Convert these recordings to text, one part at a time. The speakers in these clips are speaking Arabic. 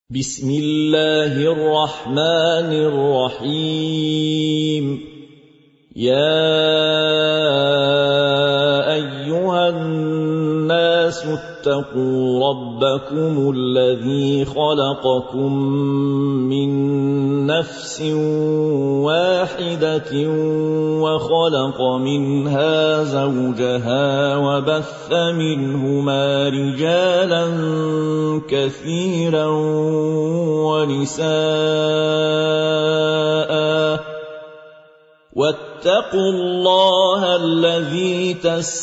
بسم الله الرحمن الرحيم يا أيها الناس اتقوا ربكم الذي خلقكم من نفس واحدة وخلق منها زوجها وبث منهما رجالا كثيرا ونساء واتقوا الله الذي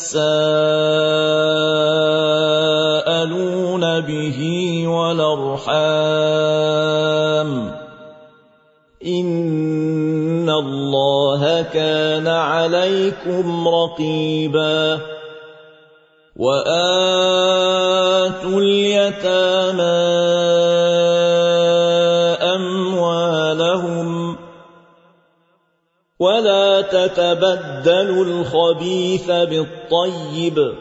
تساءلون به والأرحام إن الله كان عليكم رقيبا وآتوا اليتامى أموالهم ولا تتبدلوا الخبيث بالطيب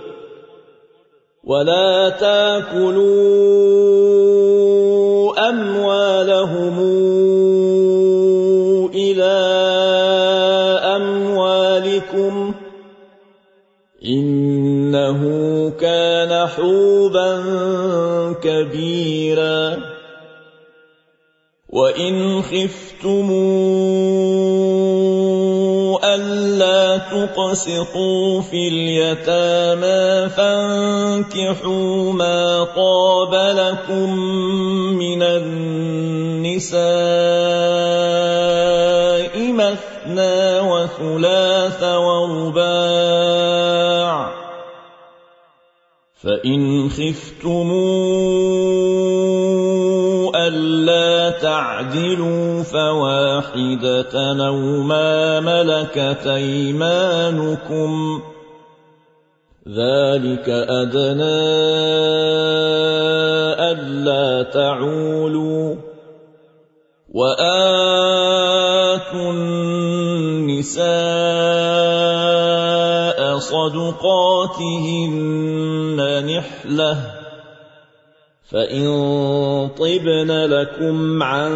ولا تاكلوا أموالهم إلى أموالكم إنه كان حوبا كبيرا وإن خفتموا ألا تقسطوا في اليتامى فانكحوا ما طاب لكم من النساء مثنى وثلاث ورباع فإن خفتموا ألا تعدلوا فواحدة أو ما ملكت أيمانكم ذلك أدنى ألا تعولوا وآتوا النساء صدقاتهن نحلة فإن طبن لكم عن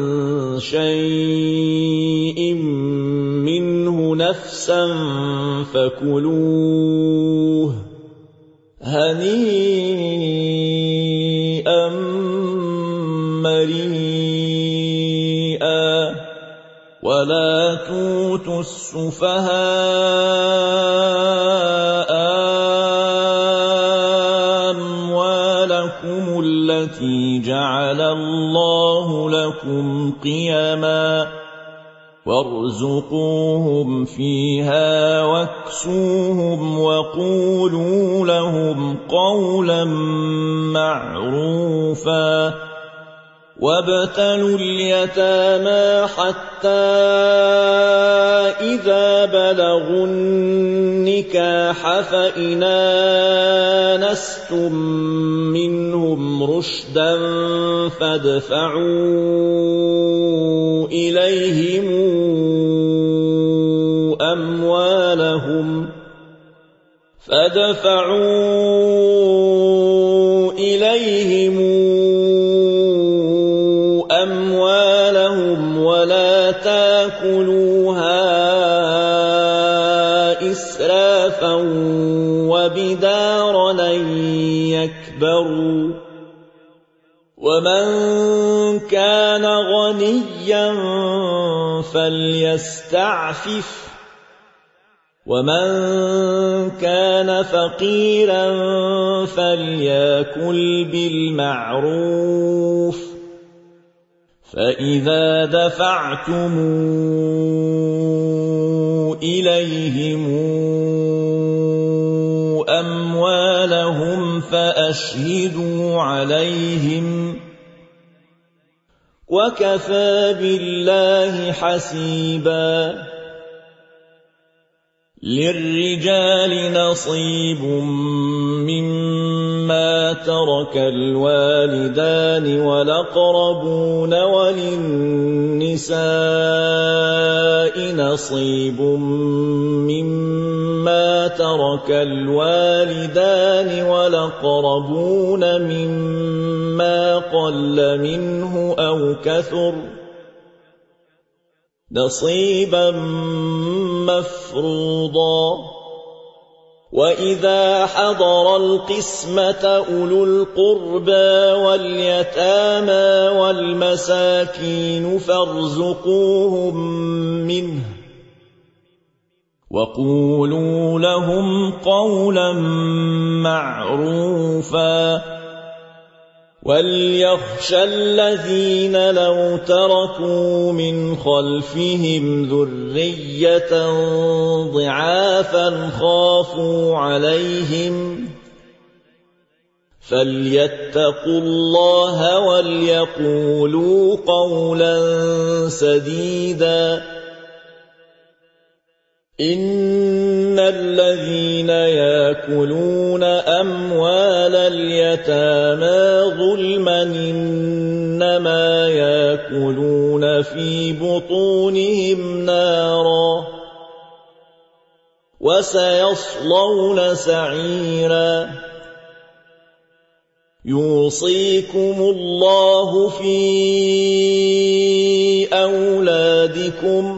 شيء منه نفسا فكلوه هنيئا مريئا ولا تؤتوا السفهاء أموالكم التي جعل الله لكم قيما وارزقوهم فيها واكسوهم وقولوا لهم قولا معروفا وابتلوا اليتامى حتى إذا بلغوا النكاح فإن آنستم منهم رشدا فادفعوا إليهم أموالهم ولا تاكلوها إسرافا وبدارا أن يكبروا ومن كان غنيا فليستعفف ومن كان فقيرا فليأكل بالمعروف فإذا دفعتم إليهم أموالهم فأشهدوا عليهم وكفى بالله حسيبا للرجال نصيب مما ترك الوالدان والأقربون وللنساء نصيب مما ترك الوالدان والأقربون مما مما قل منه أو كثر نصيبا مفروضا وإذا حضر القسمة أولو القربى واليتامى والمساكين فارزقوهم منه وقولوا لهم قولا معروفا وليخشى الذين لو تركوا من خلفهم ذرية ضعافا خافوا عليهم فليتقوا الله وليقولوا قولا سديدا إن الذين يأكلون أموال اليتامى ظلما إنما يأكلون في بطونهم نارا وسيصلون سعيرا يوصيكم الله في أولادكم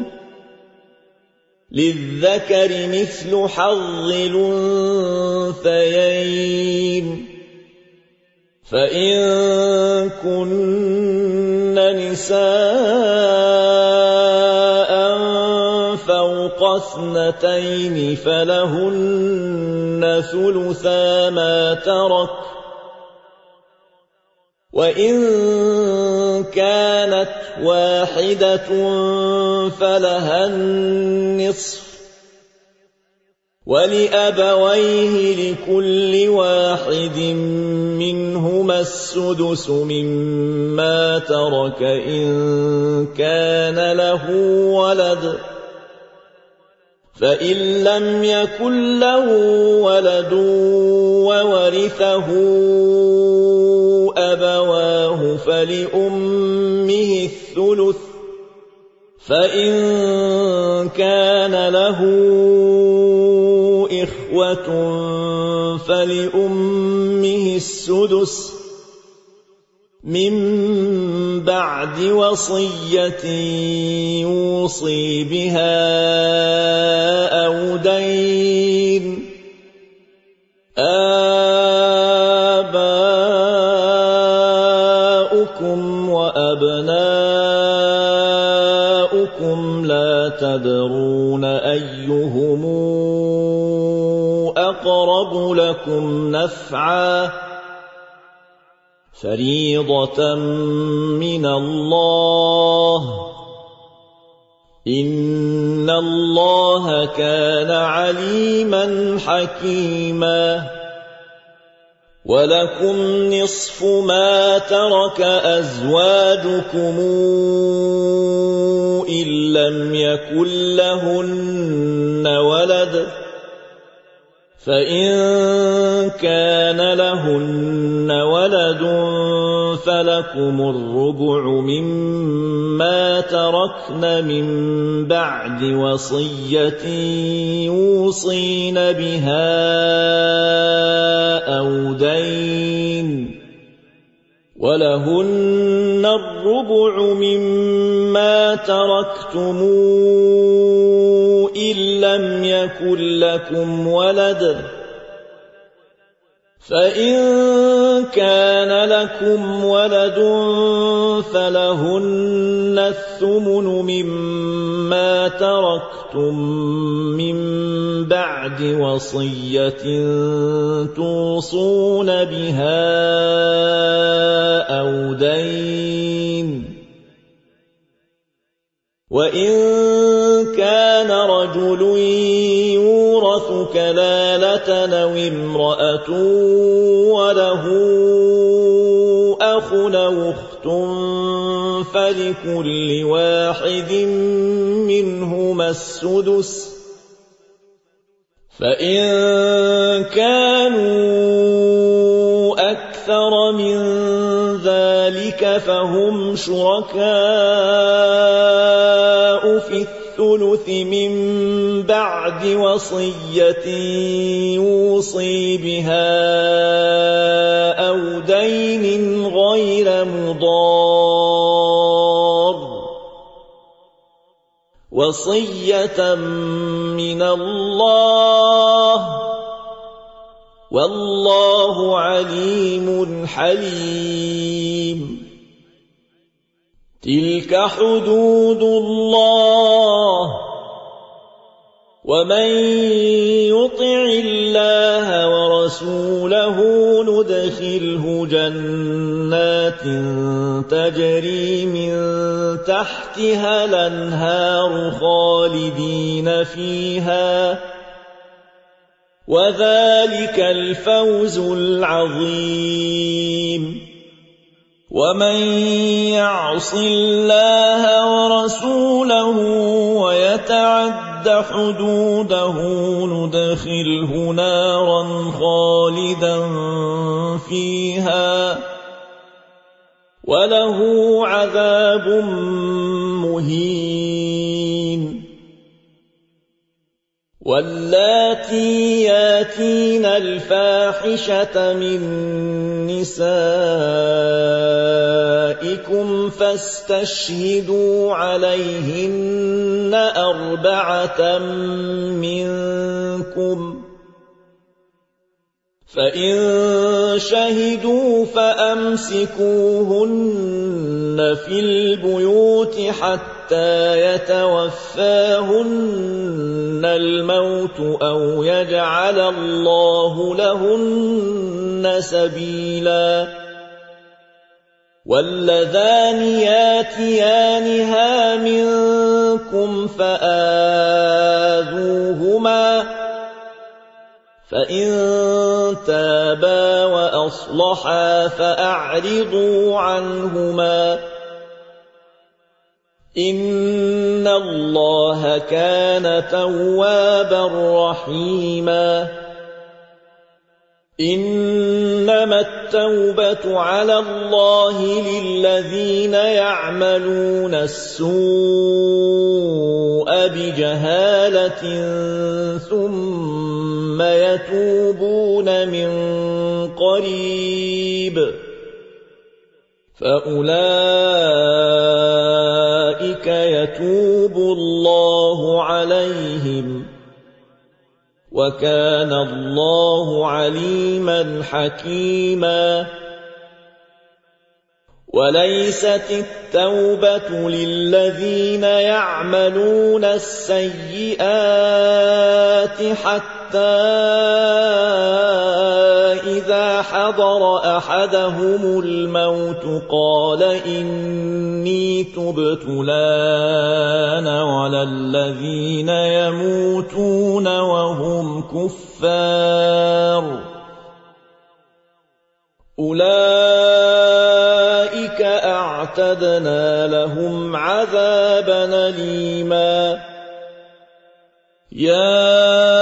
للذكر مثل حظ الأنثيين فإن كن نساء فوق 2 فلهن ثلثا ما ترك وإن كانت واحدة فلها النصف ولأبويه لكل واحد منهما السدس مما ترك إن كان له ولد فإن لم يكن له ولد وورثه أبواه فلأمه الثلث فإن كان له إخوة فلأمه السدس من بعد وصية يوصي بها أو دين آباؤكم وأبناؤكم لا تدرون أيهم أقرب لكم نفعا فريضة من الله إن الله كان عليما حكيما ولكم نصف ما ترك أزواجكم إن لم يكن لهن ولد فإن كان لهن ولد فلكم الربع مما تركن من بعد وصية يوصين بها أو دين ولهن الربع مما تركتم إن لم يكن لكم ولد فإن كان لكم ولد فلهن الثمن مما تركتم من بعد وصية توصون بها أو دين وإن كان رجل يورث كلالة أو امرأة وله أخ أو أخت فلكل واحد منهما السدس فإن كانوا أكثر من ذلك فهم شركاء في الثلث من بعد وصية يوصي بها أو دين غير مضار وصية من الله والله عليم حليم. تلك حدود الله ومن يطع الله ورسوله ندخله جنات تجري من تحتها الأنهار خالدين فيها وذلك الفوز العظيم. ومن يعص الله ورسوله ويتعد حدوده ندخله نارا خالدا فيها وله عذاب مهين. واللاتي ياتين الفاحشة من نسائكم فاستشهدوا عليهن 4 منكم فإن شهدوا فأمسكوهن في البيوت حتى يتوفاهن الموت أو يجعل الله لهن سبيلا. واللذان ياتيانها منكم فآذوهما فإن تابا وأصلحا فأعرضوا عنهما إن الله كان توابا رحيما. إنما التوبة على الله للذين يعملون السوء بجهالة ثم يتوبون من قريب فأولئك يتوب الله عليهم وكان الله عليما حكيما. وليست التوبة للذين يعملون السيئات حتى إذا حضر أحدهم الموت قال إني تبت الآن ولا الذين يموتون وهم كفار أولئك أعتدنا لهم عذابا أليما. يا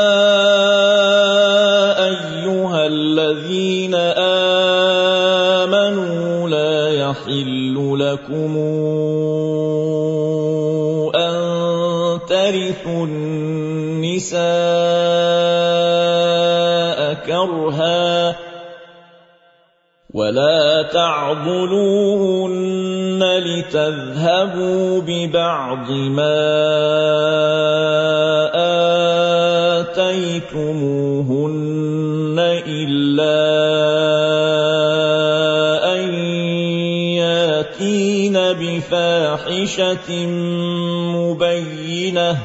أيها الذين آمنوا لا يحل لكم أن ترثوا النساء كرها ولا تعضلوهن لتذهبوا ببعض ما آتيتموهن إلا أن ياتين بفاحشة مبينة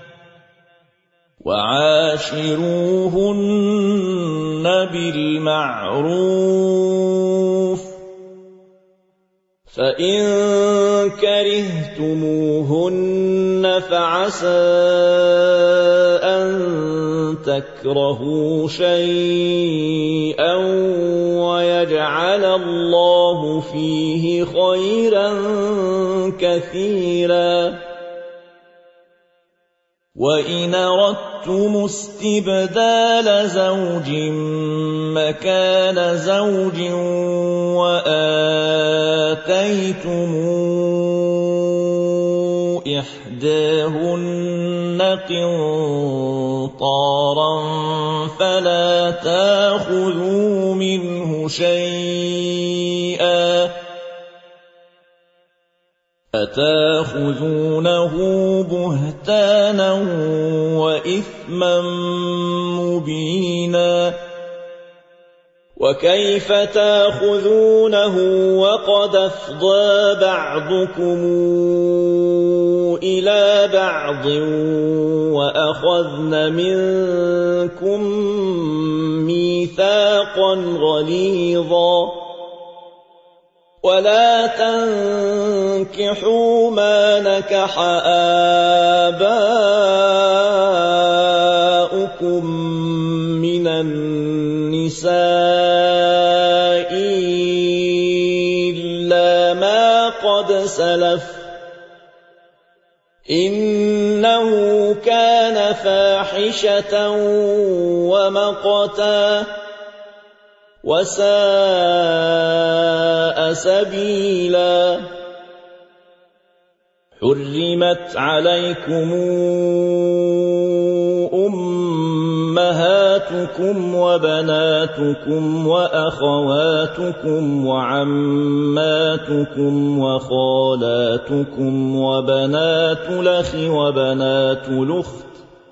وعاشروهن بالمعروف فإن كرهتموهن فعسى أن تكرهوا شيئا ويجعل الله فيه خيرا كثيرا. وإن أردتم استبدال زوج مكان زوج وآتيتم إحداهن قنطارا فلا تأخذوا منه شيئا أتأخذونه بهتانا وإثما مبينا وكيف تأخذونه وقد أفضى بعضكم إلى بعض وأخذن منكم ميثاقا غليظا ولا تنكحوا ما نكح آباؤكم من النساء إلا ما قد سلف إنه كان فاحشة ومقتا وساء سبيلا حرمت عليكم أمهاتكم وبناتكم وأخواتكم وعماتكم وخالاتكم وبنات الأخ وبنات الأخت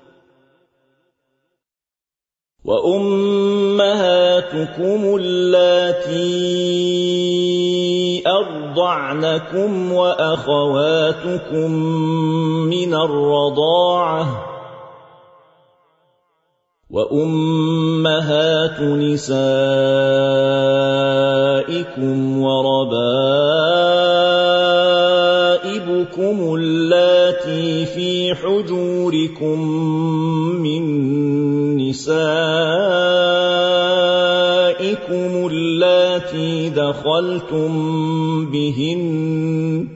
وأمهاتكم اللاتي أرضعنكم وأخواتكم من الرضاعة وأمهات نسائكم وربائبكم اللاتي في حجوركم من نسائكم اللاتي دخلتم بهن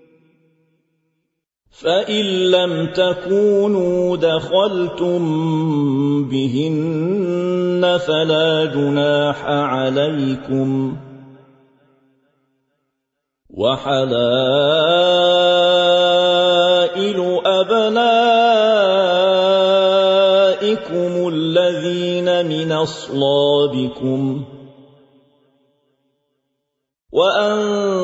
فإن لم تكونوا دخلتم بهن فلا جناح عليكم وحلائل أبنائكم الذين من أصلابكم وأن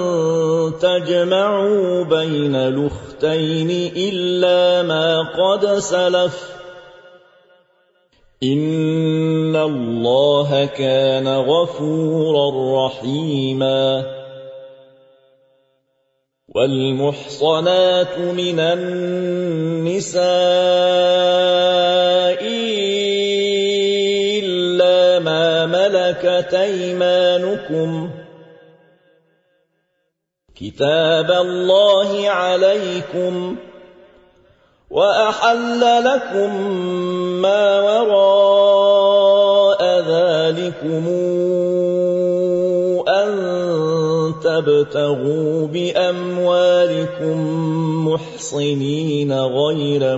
تجمعوا بين الأختين إلا ما قد سلف إن الله كان غفورا رحيما والمحصنات من النساء إلا ما ملكت أيمانكم كتاب الله عليكم وأحل لكم ما وراء ذلكم أن تبتغوا بأموالكم محصنين غير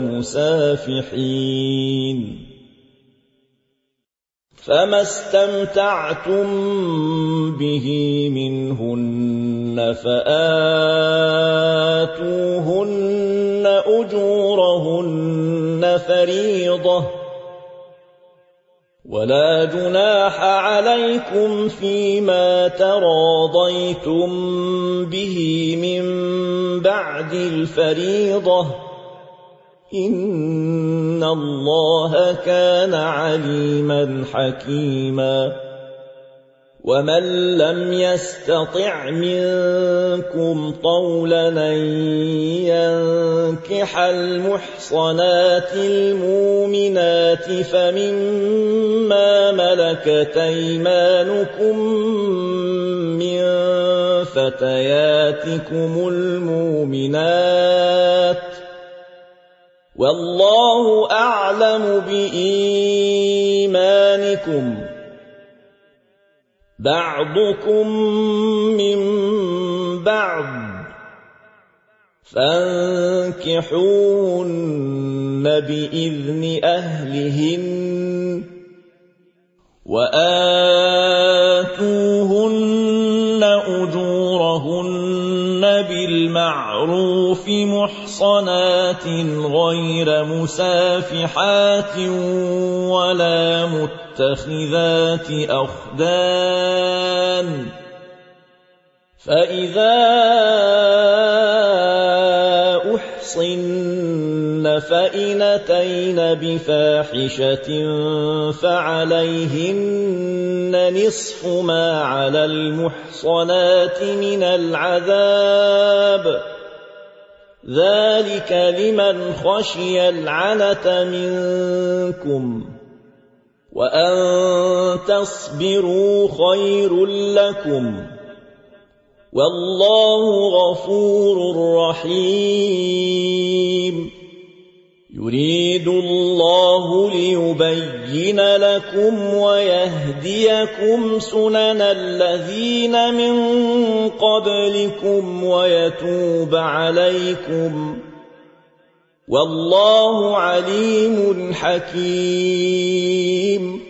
مسافحين فما استمتعتم به منهن فآتوهن أجورهن فريضة ولا جناح عليكم فيما تراضيتم به من بعد الفريضة إن الله كان عليما حكيما ومن لم يستطع منكم طولا أن ينكح المحصنات المؤمنات فمما ملكت أيمانكم من فتياتكم المؤمنات والله أعلم بإيمانكم بعضكم من بعض فانكحوهن بإذن أهلهن وآتوهن أجورهن بِالْمَعْرُوفِ مُحْصَنَاتٍ غَيْرَ مُسَافِحَاتٍ وَلَا مُتَّخِذَاتِ أَخْدَانٍ ۚ فَإِذَا أُحْصِنَّ فَإِنْ أَتَيْنَ بِفَاحِشَةٍ فَعَلَيْهِنَّ نِصْفُ مَا عَلَى الْمُحْصَنَاتِ مِنَ الْعَذَابِ ۚ ذَلِكَ لِمَنْ خَشِيَ الْعَنَتَ مِنكُمْ ۚ وَأَن تَصْبِرُوا خَيْرٌ لَّكُمْ ۗ وَاللَّهُ غَفُورٌ رَّحِيمٌ. يُرِيدُ اللَّهُ لِيُبَيِّنَ لَكُمْ وَيَهْدِيَكُمْ سُنَنَ الَّذِينَ مِن قَبْلِكُمْ وَيَتُوبَ عَلَيْكُمْ ۗ وَاللَّهُ عَلِيمٌ حَكِيمٌ.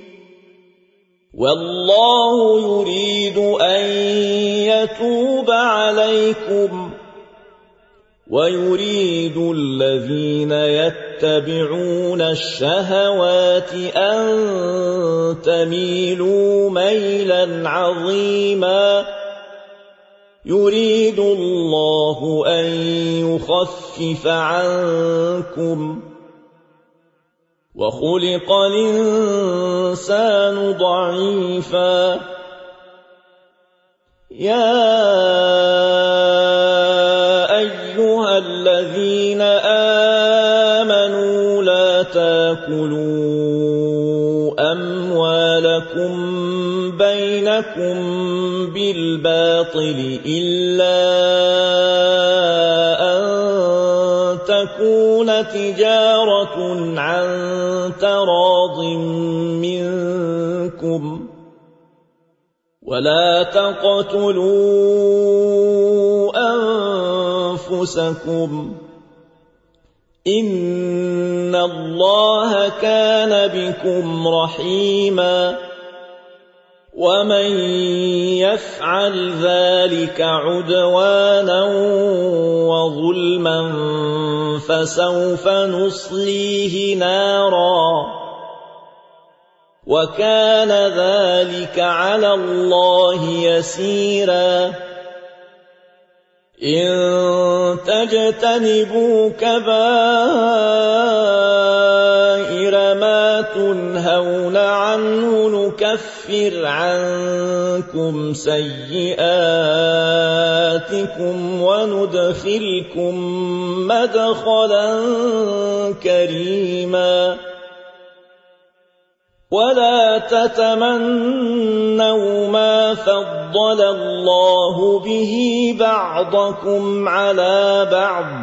وَاللَّهُ يُرِيدُ أَن يَتُوبَ عَلَيْكُمْ ۗ وَيُرِيدُ الَّذِينَ يَتَّبِعُونَ الشَّهَوَاتِ أَن تَمِيلُوا مَيْلًا عَظِيمًا. يُرِيدُ اللَّهُ أَن يُخَفِّفَ عَنكُمْ ۚ وَخُلِقَ الْإِنسَانُ ضَعِيفًا. يَا أَيُّهَا الَّذِينَ آمَنُوا لَا تَأْكُلُوا أَمْوَالَكُم بَيْنَكُم بِالْبَاطِلِ إِلَّا أَن تَكُونَ تِجَارَةٌ عَن تَرَاضٍ مِّنكُمْ ۚ وَلَا تَقْتُلُوا أَنفُسَكُمْ ۚ إِنَّ اللَّهَ كَانَ بِكُمْ رَحِيمًا. وَمَن يَفْعَلْ ذَلِكَ عُدْوَانًا وَظُلْمًا فَسَوْفَ نُصْلِيهِ نَارًا ۚ وَكَانَ ذَلِكَ عَلَى اللَّهِ يَسِيرًا. إِن تَجْتَنِبُوا كَبَائِرَ مَا تُنْهَوْنَ عَنْهُ نُكَفِّرْ عَنكُمْ سَيِّئَاتِكُمْ وَنُدْخِلْكُم مَّدْخَلًا كَرِيمًا. وَلَا تَتَمَنَّوْا مَا فَضَّلَ اللَّهُ بِهِ بَعْضَكُمْ عَلَىٰ بَعْضٍ ۚ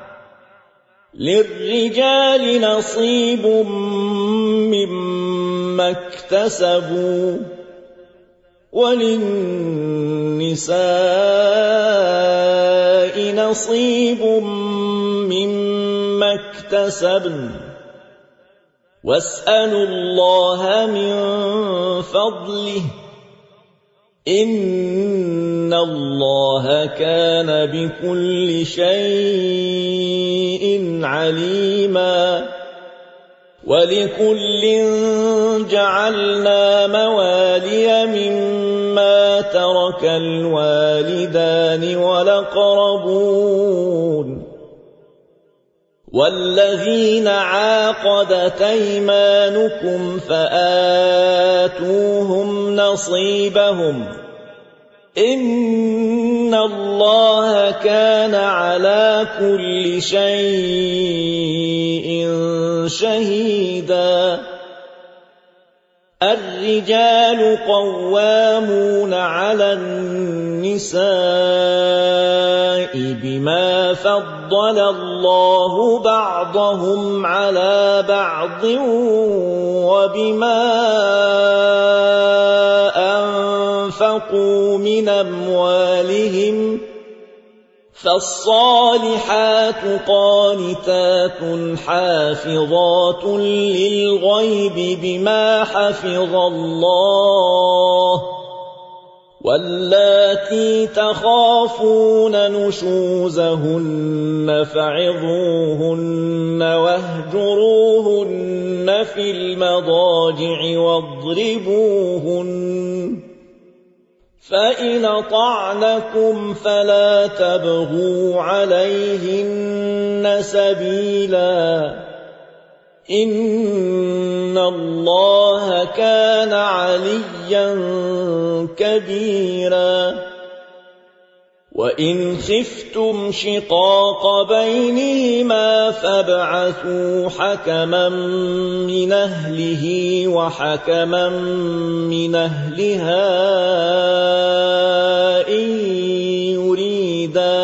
لِّلرِّجَالِ نَصِيبٌ مِّمَّا اكْتَسَبُوا ۖ وَلِلنِّسَاءِ نَصِيبٌ مِّمَّا اكْتَسَبْنَ ۚ وَاسْأَلُوا اللَّهَ مِن فَضْلِهِ ۗ إِنَّ اللَّهَ كَانَ بِكُلِّ شَيْءٍ عَلِيمًا. وَلِكُلٍّ جَعَلْنَا مَوَالِيَ مِمَّا تَرَكَ الْوَالِدَانِ وَالْأَقْرَبُونَ، وَالَّذِينَ عَاقَدَتْ أَيْمَانُكُمْ فَآتُوهُمْ نَصِيبَهُمْ ۚ إِنَّ اللَّهَ كَانَ عَلَىٰ كُلِّ شَيْءٍ شَهِيدًا. الرِّجَالُ قَوَّامُونَ عَلَى النِّسَاءِ بِمَا فَضَّلَ اللَّهُ بَعْضَهُمْ عَلَىٰ بَعْضٍ وَبِمَا أَنفَقُوا مِنْ أَمْوَالِهِمْ ۚ فَالصَّالِحَاتُ قَانِتَاتٌ حَافِظَاتٌ لِّلْغَيْبِ بِمَا حَفِظَ اللَّهُ ۚ واللاتي تخافون نشوزهن فعظوهن واهجروهن في المضاجع واضربوهن فإن أطعنكم فلا تبغوا عليهن سبيلا إن الله كان عليا كبيرا وإن خفتم شقاق بينهما فابعثوا حكما من أهله وحكما من أهلها إن يريدا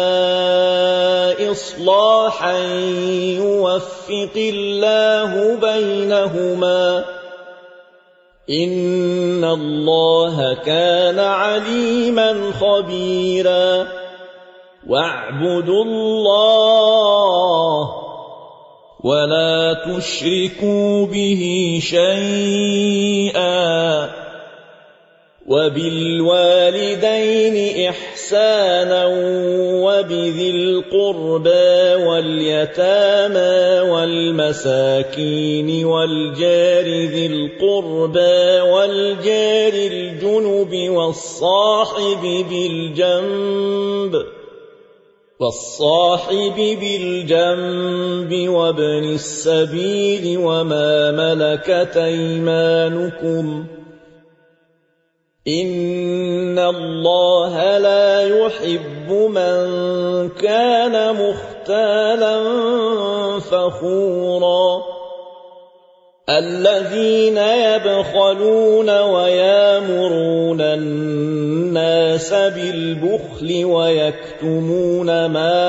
إصلاحا يوفق الله بينهما إن الله كان عليما خبيرا واعبدوا الله ولا تشركوا به شيئا وبالوالدين إحسانا وبذي القربى واليتامى والمساكين والجار ذي القربى والجار الجنب والصاحب بالجنب وابن السبيل وما ملكت أيمانكم إن الله لا يحب من كان مختالا فخورا الذين يبخلون ويامرون الناس بالبخل ويكتمون ما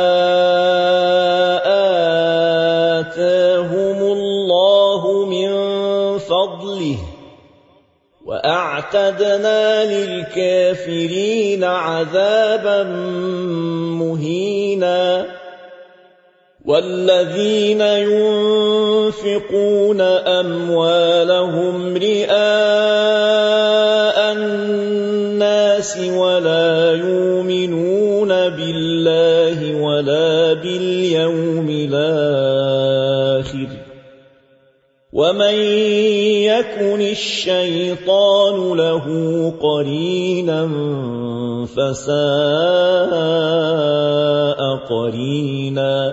آتاهم الله من فضله وأعتدنا للكافرين عذابا مهينا والذين ينفقون أموالهم رئاء الناس ولا يؤمنون بالله ولا باليوم الآخر ومن يكن الشيطان له قرينا فساء قرينا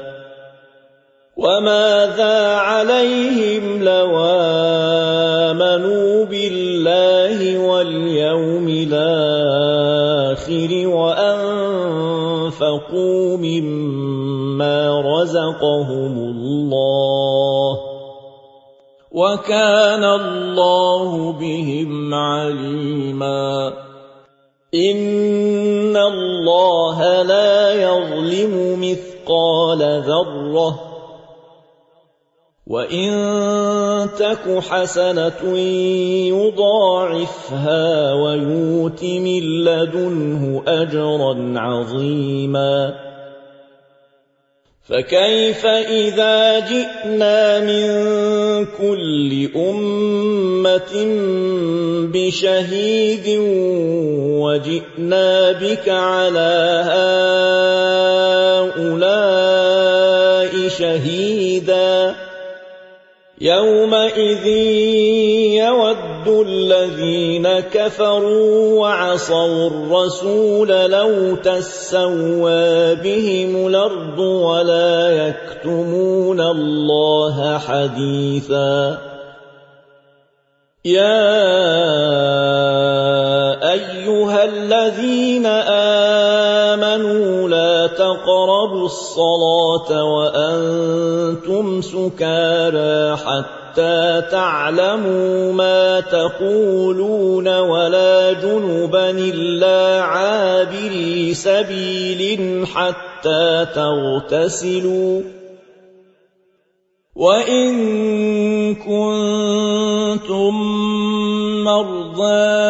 وماذا عليهم لو آمنوا بالله واليوم الآخر وأنفقوا مما رزقهم الله وكان الله بهم عليما إن الله لا يظلم مثقال ذرة وإن تك حسنة يضاعفها ويؤت من لدنه أجرا عظيما فكيف إذا جئنا من كل أمة بشهيد وجئنا بك على هؤلاء شهيدا يومئذ يود الذين كفروا وعصوا الرسول لو تسوى بهم الأرض ولا يكتمون الله حديثا يا أيها الذين آمنوا لا تقربوا الصلاة وأنتم سكارى حتى تعلموا ما تقولون ولا جنبا إلا عابري سبيل حتى تغتسلوا وإن كنتم مرضى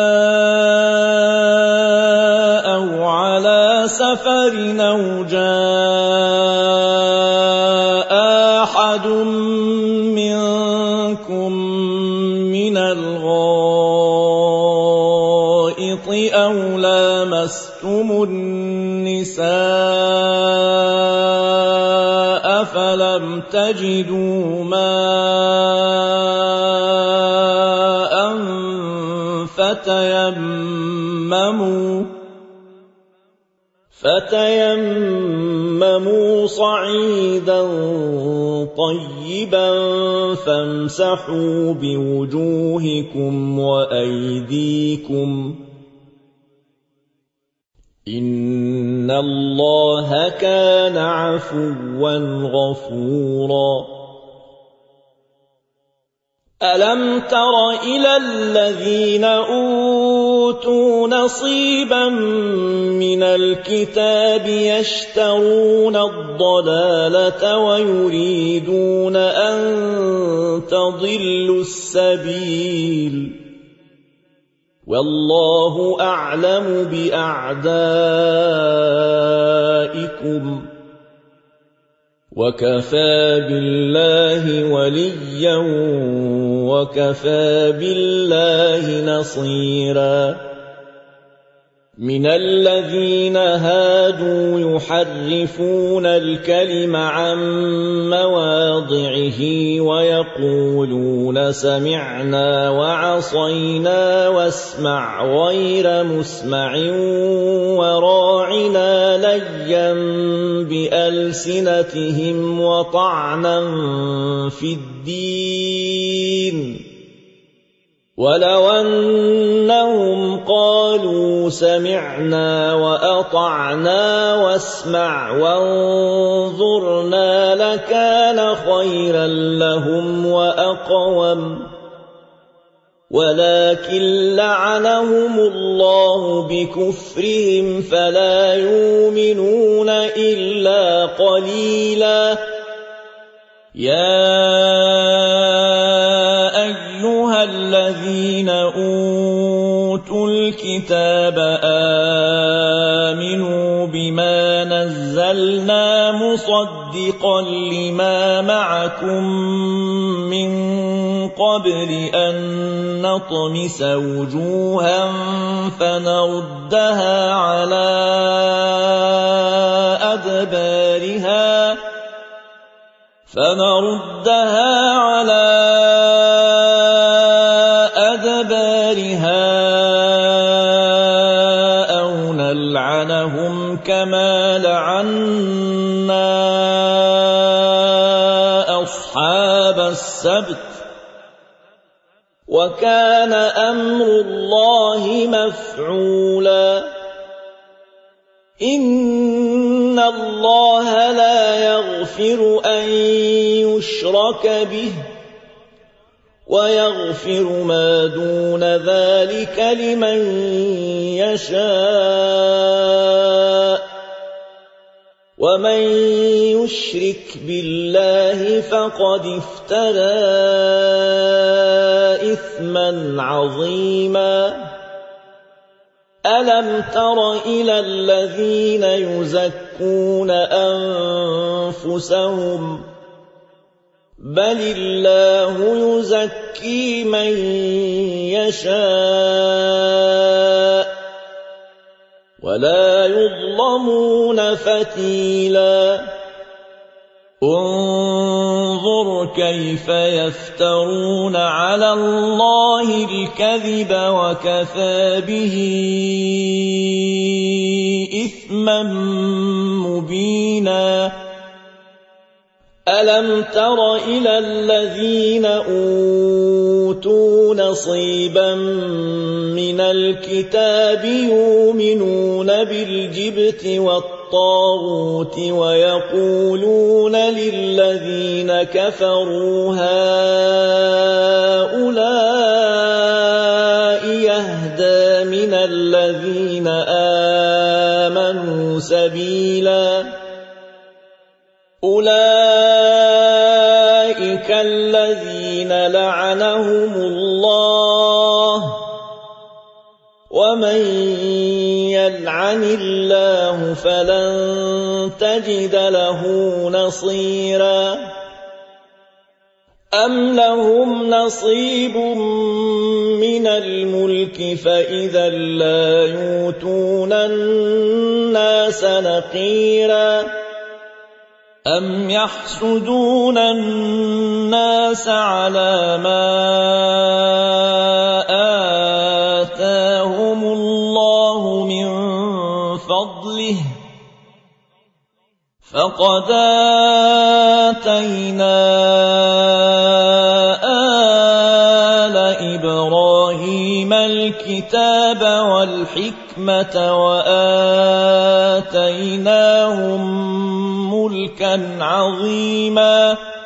أو على سفر أو جاء أحد منكم من الغائط أو النِّسَاءَ فَلَمْ تَجِدُوا مَاءً فتيمموا صعيدا طيبا فامسحوا بوجوهكم وأيديكم إن الله كان عفوا غفورا ألم تر إلى الذين أوتوا نصيبا من الكتاب يشترون الضلالة ويريدون أن تضلوا السبيل والله أعلم بأعدائكم وكفى بالله وليا وكفى بالله نصيرا من الذين هادوا يحرفون الكلم عن مواضعه ويقولون سمعنا وعصينا واسمع غير مسمع وراعنا ليا بألسنتهم وطعنا في الدين ولو أنهم قالوا سمعنا وأطعنا واسمع وانظرنا لكان خيرا لهم وأقوم ولكن لعنهم الله بكفرهم فلا يؤمنون إلا قليلا يا أيها الذين أوتوا الكتاب آمنوا بما نزلنا مصدقا لما معكم من قبل أن نطمس وجوها فنردها على أدبارها أو نلعنهم كما لعنا أصحاب السبت وكان أمر الله مفعولا إن الله لا يغفر أن يشرك به ويغفر ما دون ذلك لمن يشاء ومن يشرك بالله فقد افترى إثما عظيما ألم تر إلى الذين يزكون أنفسهم بل الله يزكي من يشاء ولا يظلمون فتيلا انظر كيف يفترون على الله الكذب وكفى به إثما مبينا ألم تر إلى الذين أوتوا نصيبا من الكتاب يؤمنون بالجبت والطاغوت ويقولون للذين كفروا هؤلاء يهدى من الذين آمنوا سبيلا أولئك الذين لعنهم الله ومن يلعن الله فلن تجد له نصيرا أَمْ لَهُمْ نَصِيبٌ مِنَ الْمُلْكِ فَإِذًا لَّا يُؤْتُونَ النَّاسَ نَقِيرًا أَمْ يَحْسُدُونَ النَّاسَ عَلَىٰ مَا آتَاهُمُ اللَّهُ مِن فَضْلِهِ فَقَدْ آتَيْنَا آلَ إِبْرَاهِيمَ الْكِتَابَ وَالْحِكْمَةَ وَآتَيْنَاهُم مُّلْكًا عَظِيمًا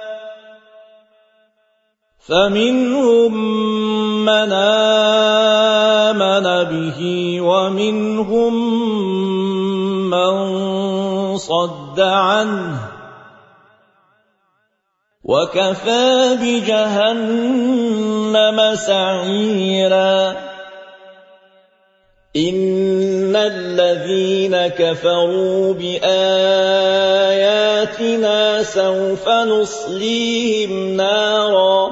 فَمِنْهُم مَّنْ آمَنَ بِهِ وَمِنْهُم مَّن صَدَّ عَنْهُ وَكَفَىٰ بِجَهَنَّمَ سَعِيرًا إِنَّ الَّذِينَ كَفَرُوا بِآيَاتِنَا سَوْفَ نُصْلِيهِمْ نَارًا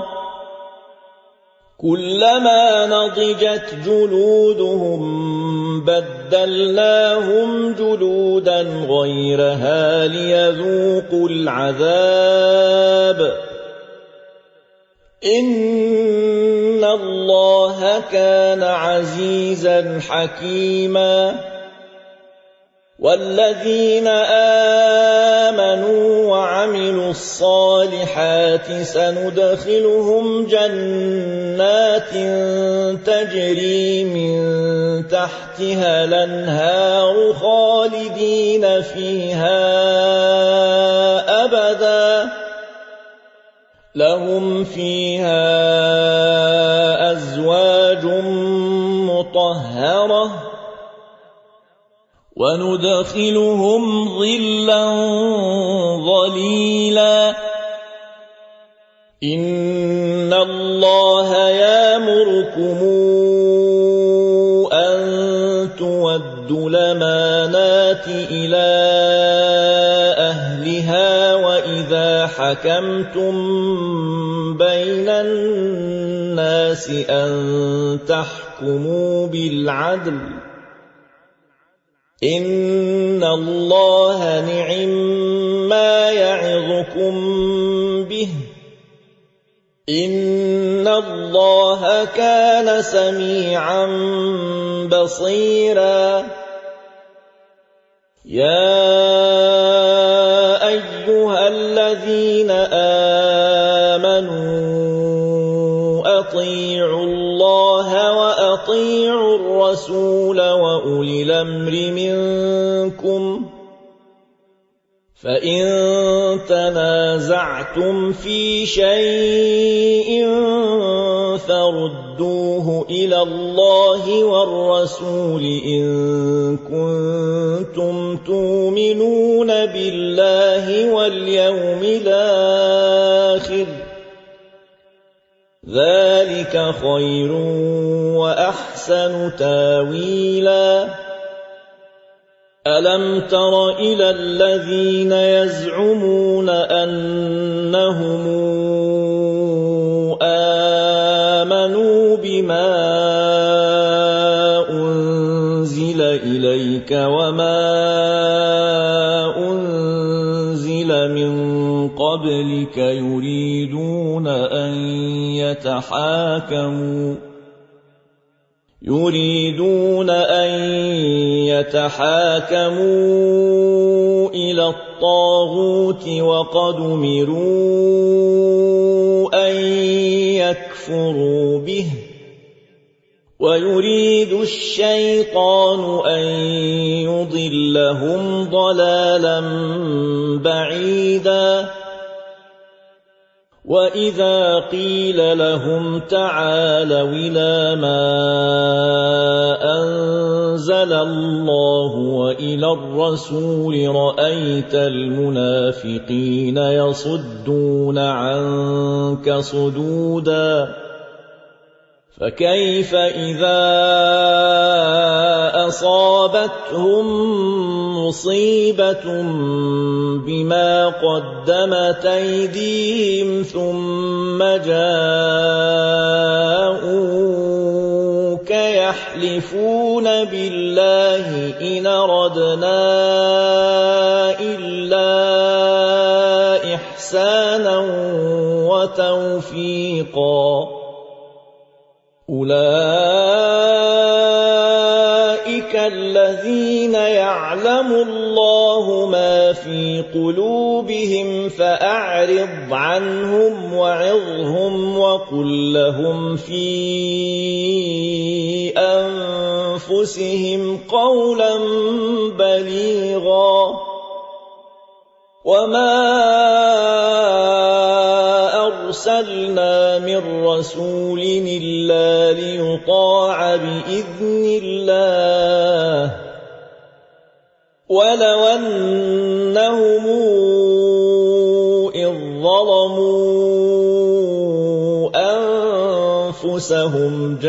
كُلَّمَا نَضِجَتْ جُلُودُهُم بَدَّلْنَاهُمْ جُلُودًا غَيْرَهَا لِيَذُوقُوا الْعَذَابَ إِنَّ اللَّهَ كَانَ عَزِيزًا حَكِيمًا وَالَّذِينَ آمَنُوا وَعَمِلُوا الصَّالِحَاتِ سَنُدْخِلُهُمْ جَنَّاتٍ تَجْرِي مِن تَحْتِهَا الْأَنْهَارُ خَالِدِينَ فِيهَا أَبَدًا لَهُمْ فِيهَا أَزْوَاجٌ مُّطَهَّرَةٌ وَنُدْخِلُهُمْ ظِلًّا ظَلِيلًا إِنَّ اللَّهَ يَأْمُرُكُمْ أَن تُؤَدُّوا الْأَمَانَاتِ إِلَىٰ أَهْلِهَا وَإِذَا حَكَمْتُم بَيْنَ النَّاسِ أَن تَحْكُمُوا بِالْعَدْلِ إِنَّ اللَّهَ نِعِمَّا يَعِظُكُم بِهِ إِنَّ اللَّهَ كَانَ سَمِيعًا بَصِيرًا يَا أَيُّهَا الَّذِينَ آمَنُوا أَطِيعُوا اللَّهَ وَأَطِيعُوا الرَّسُولَ وَأُولِي الْأَمْرِ مِنكُمْ فَإِن تَنَازَعْتُمْ فِي شَيْءٍ فَرُدُّوهُ إِلَى اللَّهِ وَالرَّسُولِ إِن كُنتُمْ تُؤْمِنُونَ بِاللَّهِ وَالْيَوْمِ الْآخِرِ ذَلِكَ خَيْرٌ وَأَحْسَنُ تَأْوِيلًا أَلَمْ تَرَ إِلَى الَّذِينَ يَزْعُمُونَ أَنَّهُمْ آمَنُوا بِمَا أُنزِلَ إِلَيْكَ وَمَا أُنزِلَ مِن قَبْلِكَ يُرِيدُونَ أن يتحاكموا إلى الطاغوت وقد أمروا أن يكفروا به ويريد الشيطان أن يضلهم ضلالا بعيدا وَإِذَا قِيلَ لَهُمْ تَعَالَوْا إِلَىٰ مَا أَنزَلَ اللَّهُ وَإِلَى الرَّسُولِ رَأَيْتَ الْمُنَافِقِينَ يَصُدُّونَ عَنكَ صُدُودًا فَكَيْفَ إِذَا أَصَابَتْهُم مُّصِيبَةٌ بِمَا قدمت أيديهم ثم جاءوك يحلفون بالله إن أردنا إلا إحسانا وتوفيقا أولئك الذين يعلم الله ما في قلوبهم فأعرض عنهم وعظهم وقل لهم في أنفسهم قولا بليغا وما أرسلنا من رسول إلا ليطاع بإذن الله ولو أنهم إذ ظلموا أنفسهم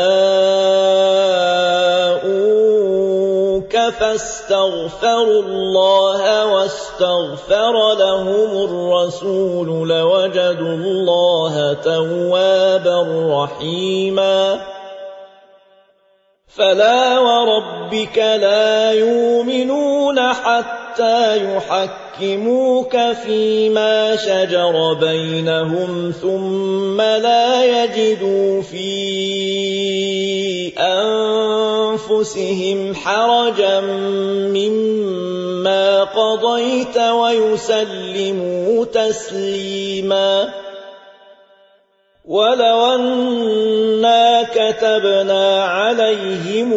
جاءوك فاستغفروا الله واستغفر لهم الرسول لوجدوا الله توابا رحيما فلا وربك لا يؤمنون حتى يحكموك فيما شجر بينهم ثم لا يجدوا في أنفسهم حرجا مما قضيت ويسلموا تسليما ولو أنا كتبنا عليهم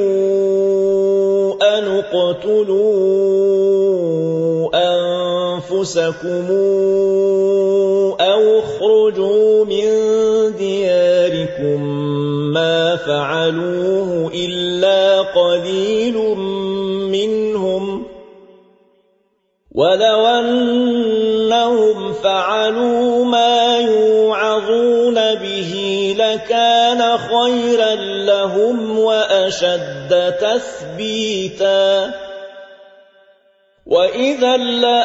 أن اقتلوا أنفسكم أو اخرجوا من دياركم ما فعلوه إلا قليل منهم ولو أنهم فعلوا ما يوعظون به لكان خيرا لهم وأشد تثبيتا وإذا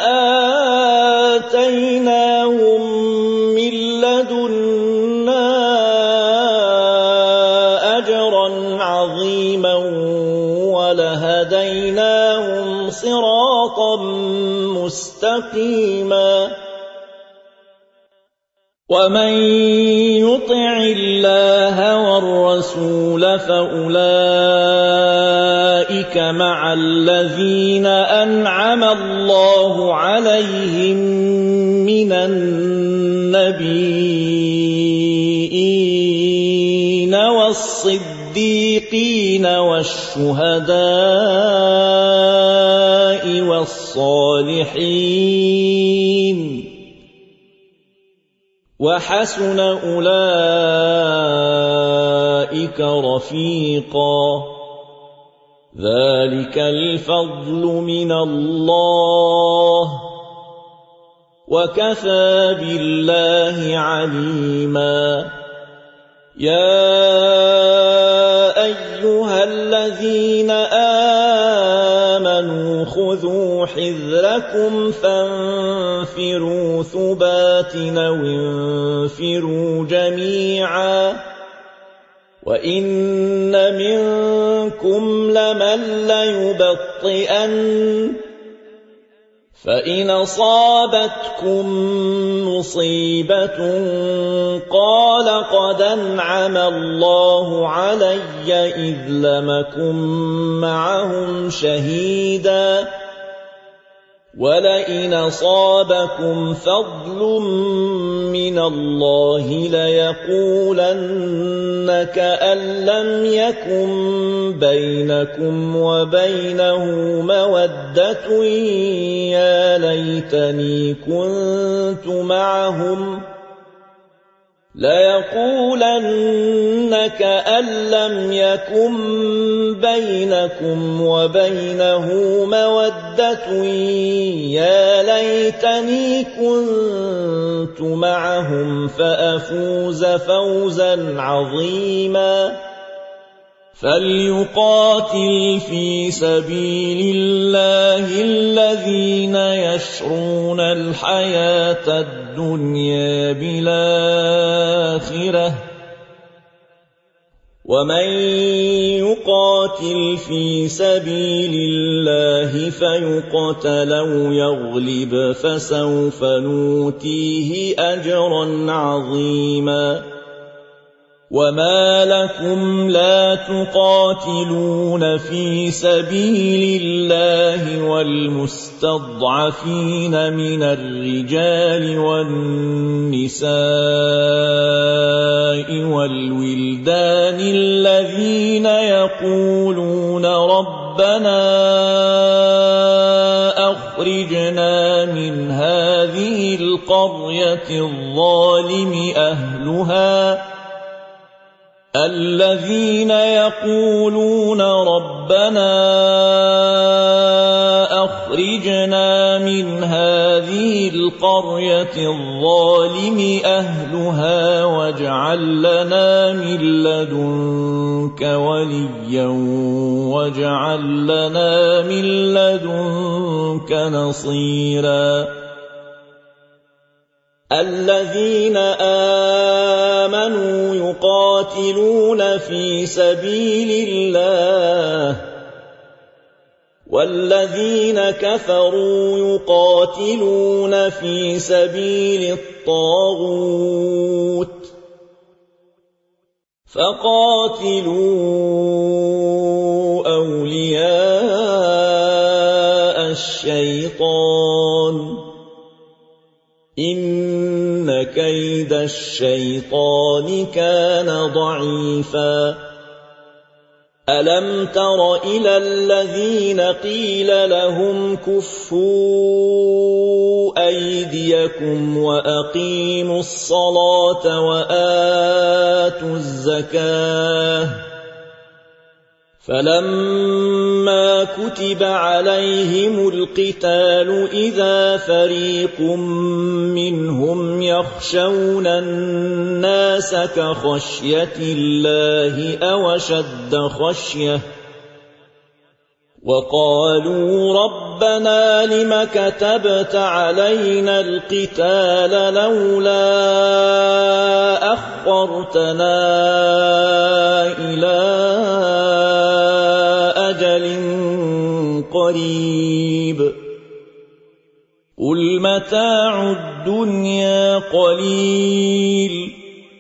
لآتيناهم من لدنا أجرا عظيما ولهديناهم صراطا مستقيما ومن يطع الله والرسول فأولئك مع الذين أنعم الله عليهم من النبيين والصديقين والشهداء والصالحين وحسن أولئك رفيقا ذلك الفضل من الله وكفى بالله عليما يا أيها الذين آمنوا خذوا حذركم فانفروا ثبات أو انفروا جميعا وإن منكم لمن ليبطئن فإن أصابتكم مصيبة قال قد أنعم الله علي إذ لم أكن معهم شهيدا ولئن أصابكم فضل من الله ليقولن كأن لم يكن بينكم وبينه مودة يا ليتني كنت معهم ليقولن كأن لم يكن بينكم وبينه مودة يا ليتني كنت معهم فأفوز فوزا عظيما فليقاتل في سبيل الله الذين يشرون الحياة الدنيا بالآخرة ومن يقاتل في سبيل الله فيقتل أو يغلب فسوف نؤتيه أجرا عظيما وما لكم لا تقاتلون في سبيل الله والمستضعفين من الرجال والنساء والولدان الذين يقولون ربنا أخرجنا من هذه القرية الظالم أهلها الذين يقولون ربنا أخرجنا من هذه القرية الظالم أهلها واجعل لنا من لدنك وليا واجعل لنا من لدنك نصيرا الذين آمنوا يقاتلون في سبيل الله والذين كفروا يقاتلون في سبيل الطاغوت فقاتلوا أولياء الشيطان إن كيد الشيطان كان ضعيفا ألم تر إلى الذين قيل لهم كفوا أيديكم وأقيموا الصلاة وآتوا الزكاة فلما كتب عليهم القتال إذا فريق منهم يخشون الناس كخشية الله أو أشد خشية وقالوا ربنا لم كتبت علينا القتال لولا أخرتنا إلى أجل قريب قل متاع الدنيا قليل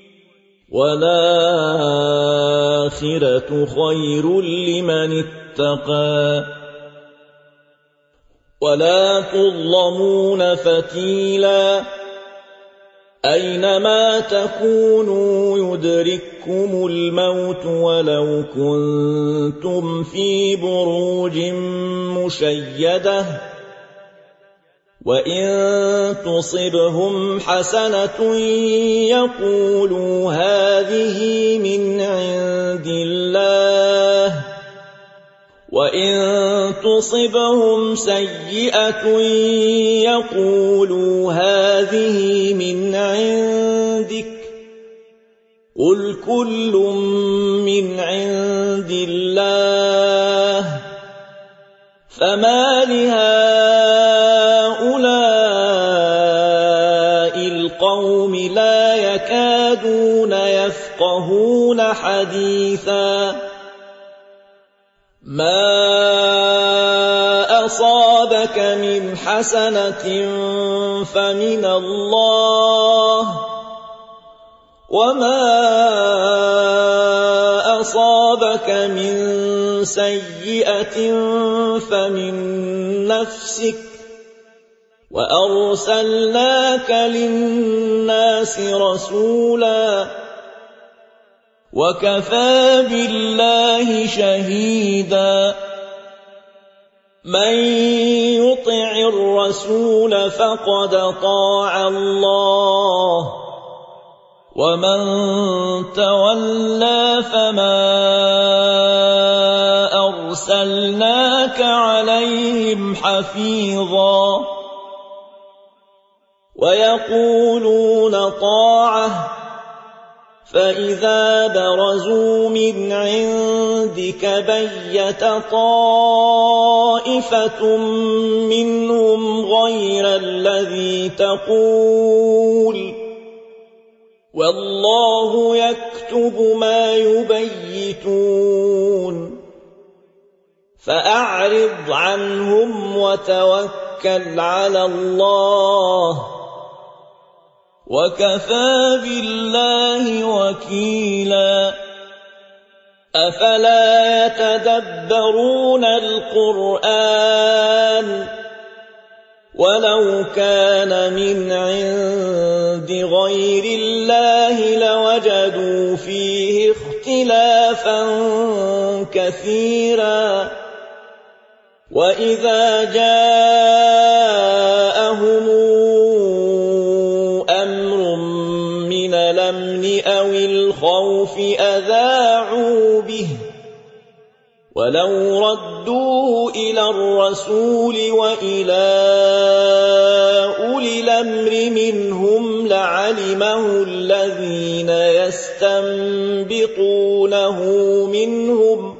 والآخرة خير لمن اتقى ولا تظلمون فتيلا أينما تكونوا يدرككم الموت ولو كنتم في بروج مشيدة وإن تصبهم حسنة يقولوا هذه من عند الله وإن تصبهم سيئة يقولوا هذه من عندك قل كل من عند الله فما لهؤلاء القوم لا يكادون يفقهون حديثا ما أصابك من حسنة فمن الله وما أصابك من سيئة فمن نفسك وأرسلناك للناس رسولا وكفى بالله شهيدا من يطع الرسول فقد طاع الله ومن تولى فما أرسلناك عليهم حفيظا ويقولون طاعة فإذا برزوا من عندك بيت طائفة منهم غير الذي تقول والله يكتب ما يبيتون فأعرض عنهم وتوكل على الله وكفى بالله وكيلا أفلا يتدبرون القرآن ولو كان من عند غير الله لوجدوا فيه اختلافا كثيرا وإذا جاءهم أمر من الأمن أو الخوف أذاعوا به ولو ردوه إلى الرسول وإلى أولي الأمر منهم لعلمه الذين يستنبطونه منهم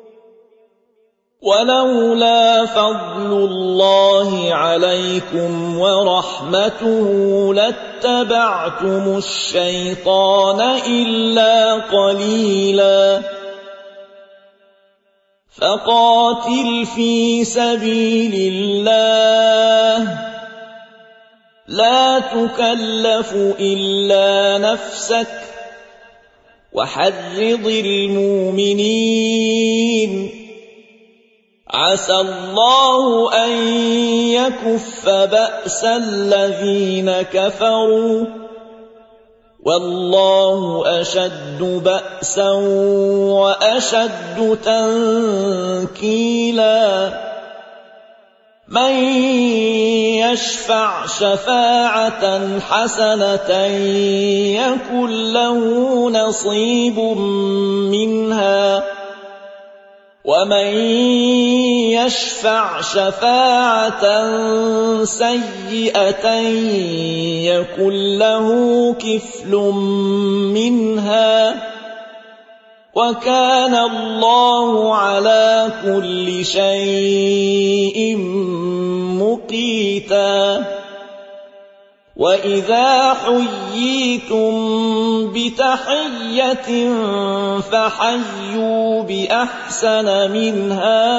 ولولا فضل الله عليكم ورحمته لاتبعتم الشيطان إلا قليلا فقاتل في سبيل الله لا تكلف إلا نفسك وحرض المؤمنين عسى الله أن يكف بأس الذين كفروا والله أشد بأسا وأشد تنكيلا من يشفع شفاعة حسنة يكن له نصيب منها ومن يشفع شفاعة سيئة يكن له كفل منها وكان الله على كل شيء مقيتا وإذا حييتم بتحية فحيوا بأحسن منها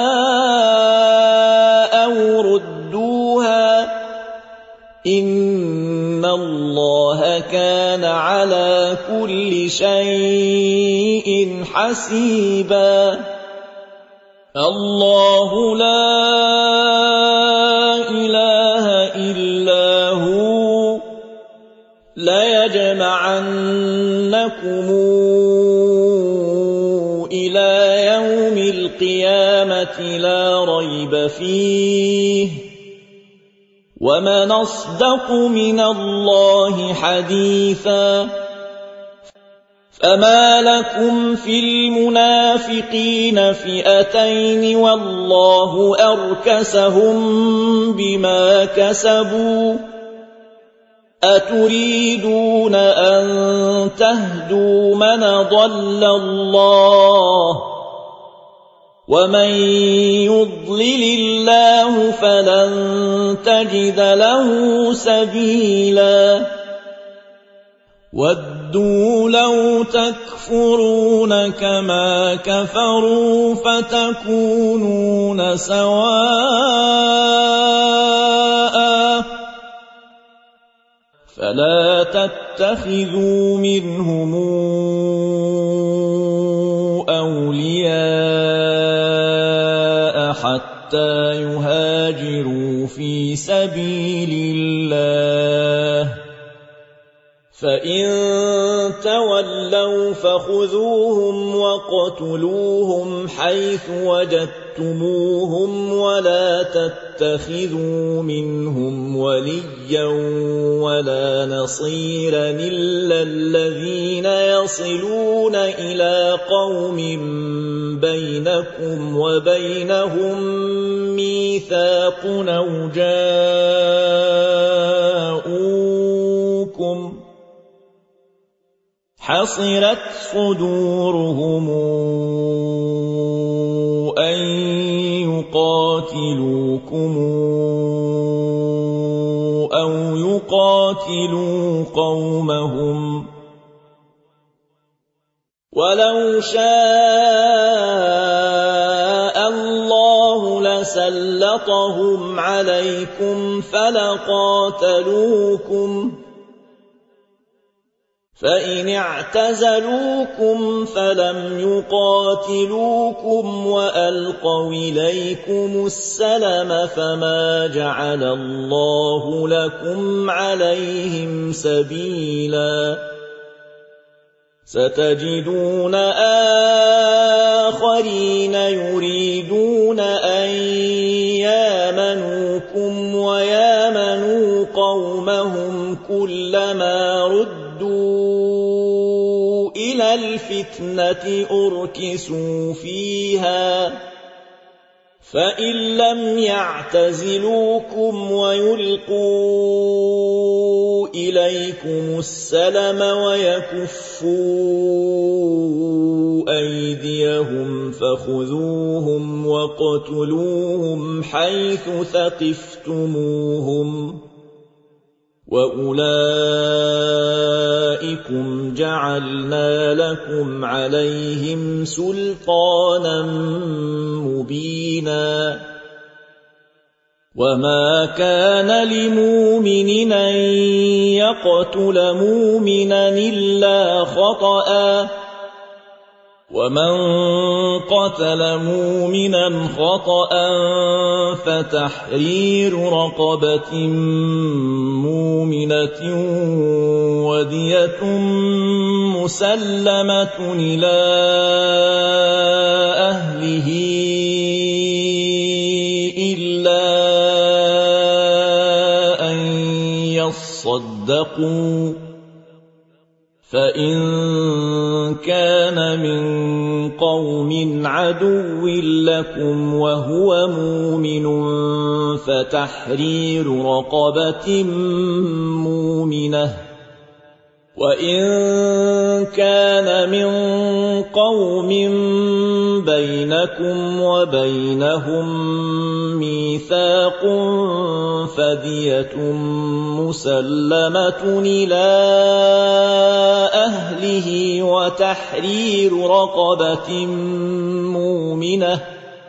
أو ردوها إن الله كان على كل شيء حسيبا الله لا إله إلا هو ليجمعنكم إلى يوم القيامة لا ريب فيه ومن أصدق من الله حديثا فما لكم في المنافقين فئتين والله أركسهم بما كسبوا أتريدون أن تهدوا من ضل الله ومن يضلل الله فلن تجد له سبيلا ودوا لو تكفرون كما كفروا فتكونون سواء فلا تتخذوا منهم أولياء حتى يهاجروا في سبيل الله فإن تولوا فخذوهم وقتلوهم حيث وجدتموهم ولا تتخذوا منهم وليا ولا نصيرا إلا الذين يصلون إلى قوم بينكم وبينهم ميثاق أو جاءوكم حصرت صدورهم أن يقاتلوكم أو يقاتلوا قومهم ولو شاء الله لسلطهم عليكم فلقاتلوكم فإن اعتزلوكم فلم يقاتلوكم وألقوا إليكم السلم فما جعل الله لكم عليهم سبيلا ستجدون آخرين يريدون أن يامنوكم ويامنوا قومهم كلما ردوا إلى الفتنة أركسوا فيها فإن لم يعتزلوكم ويلقوا إليكم السلم ويكفوا أيديهم فخذوهم واقتلوهم حيث ثقفتموهم وأولئكم جعلنا لكم عليهم سلطانا مبينا وما كان لمؤمن أن يقتل مؤمنا إلا خطأ ومن قتل مؤمنا خطأ فتحرير رقبة مؤمنة ودية مسلمة إلى أهله إلا أن يصدقوا فإن كان من قوم عدو لكم وهو مؤمن فتحرير رقبة مؤمنة وإن كان من قوم بينكم وبينهم ميثاق فدية مسلمة إلى أهله وتحرير رقبة مؤمنة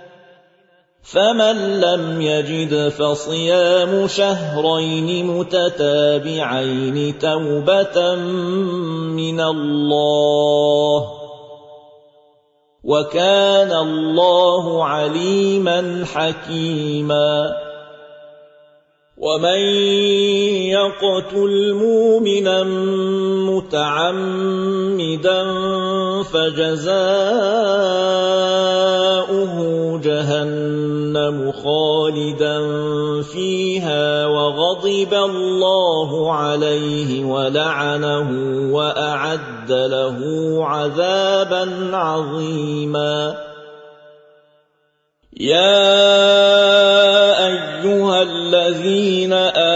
فمن لم يجد فصيام شهرين متتابعين توبة من الله وكان الله عليما حكيما ومن يقتل مؤمنا متعمدا فجزاؤه جهنم خالدا فيها وغضب الله عليه ولعنه وأعد له عذابا عظيما يا أيها الذين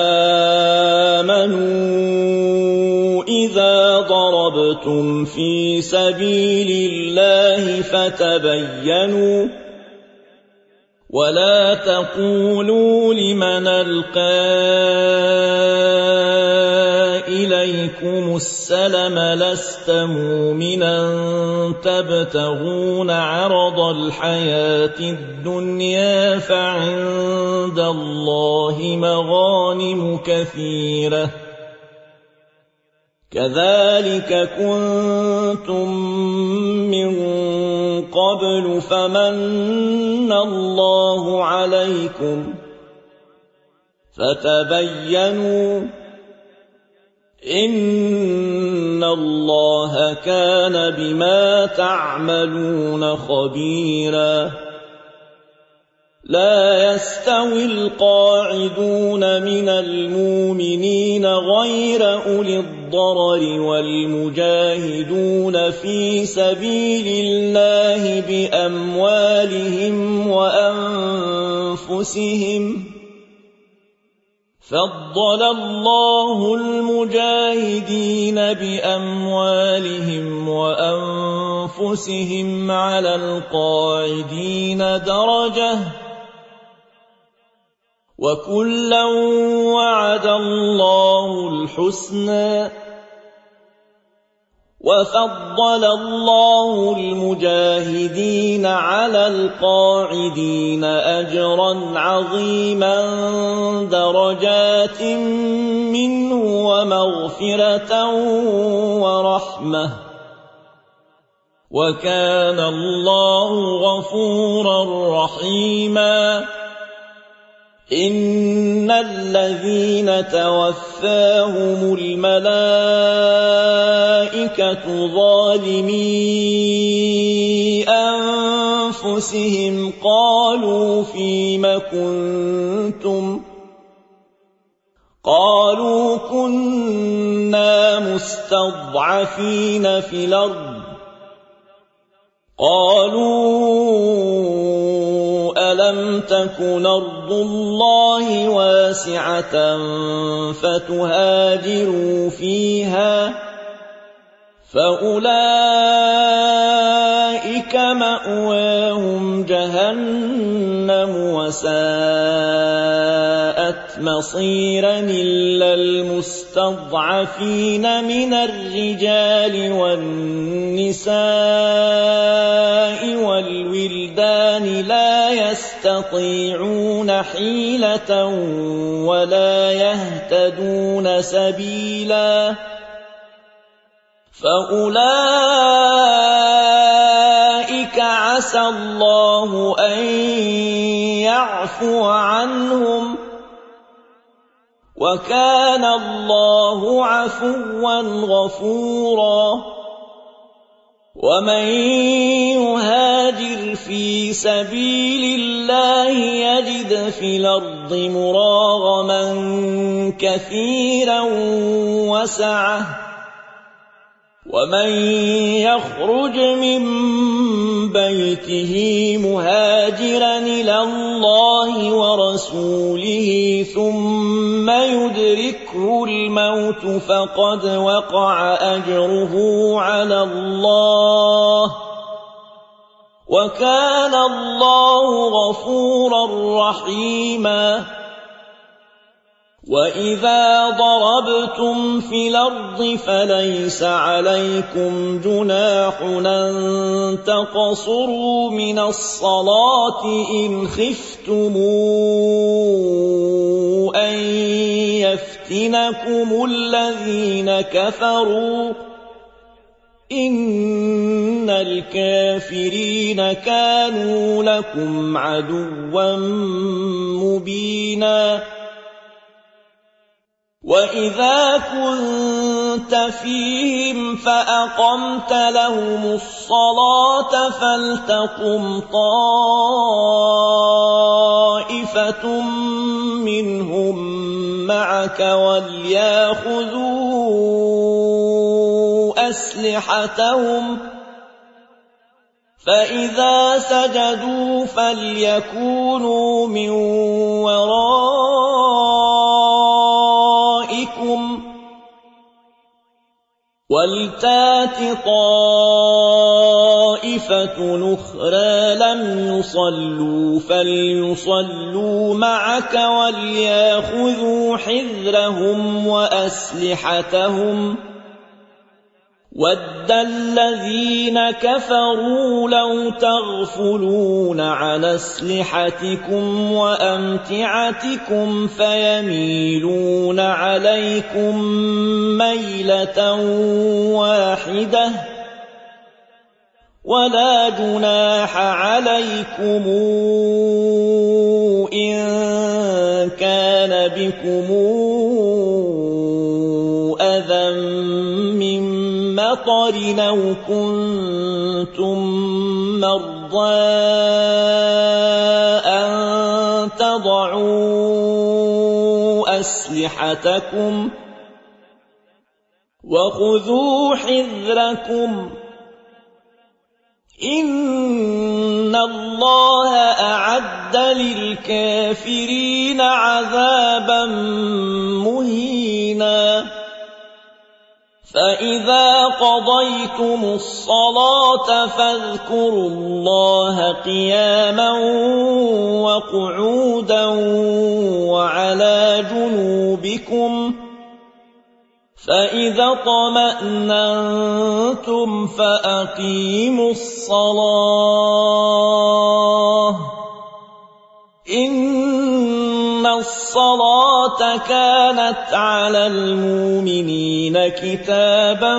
آمنوا إذا ضربتم في سبيل الله فتبينوا ولا تقولوا لمن ألقى إليكم السلم لست مؤمنا تبتغون عرض الحياة الدنيا فعند الله مغانم كثيرة كذلك كنتم من قبل فمن الله عليكم فتبينوا إن الله كان بما تعملون خبيرا لا يستوي القاعدون من المؤمنين غير أولي الضرر والمجاهدون في سبيل الله بأموالهم وأنفسهم فضل الله المجاهدين بأموالهم وأنفسهم على القاعدين درجة وكلا وعد الله الحسنى وفضل الله المجاهدين على القاعدين أجرا عظيما درجات منه ومغفرة ورحمة وكان الله غفورا رحيما إن الذين توفاهم الملائكة ظالمي أنفسهم قالوا فيم كنتم قالوا كنا مستضعفين في الأرض قالوا ألم تكن أرض الله واسعة فتهاجروا فيها فأولئك مأواهم جهنم وساءت مصيرا إلا المستضعفين من الرجال والنساء والولدان لا يستطيعون حيلة ولا يهتدون سبيلا فأولئك عسى الله أن يعفو عنهم وكان الله عفوا غفورا ومن يهاجر في سبيل الله يجد في الأرض مراغما كثيرا وسعة ومن يخرج من بيته مهاجرا إلى الله ورسوله ثم يدركه الموت فقد وقع أجره على الله وكان الله غفورا رحيما وإذا ضربتم في الأرض فليس عليكم جناح أن تقصروا من الصلاة إن خفتم أن يفتنكم الذين كفروا إن الكافرين كانوا لكم عدوا مبينا وإذا كنت فيهم فأقمت لهم الصلاة فلتقم طائفة منهم معك وليأخذوا أسلحتهم فإذا سجدوا فليكونوا من ورائكم ولتات طائفة أخرى لم يصلوا فليصلوا معك وليأخذوا حذرهم وأسلحتهم ود الذين كفروا لو تغفلون عن أسلحتكم وأمتعتكم فيميلون عليكم ميلة واحدة ولا جناح عليكم إن كان بكم أذى من مطر أو كنتم مرضى أن تضعوا أسلحتكم وخذوا حذركم إن الله أعد وأعد للكافرين عذابا مهينا فإذا قضيتم الصلاة فاذكروا الله قياما وقعودا وعلى جنوبكم فإذا اطمأننتم فأقيموا الصلاة إن الصلاة كانت على المؤمنين كتابا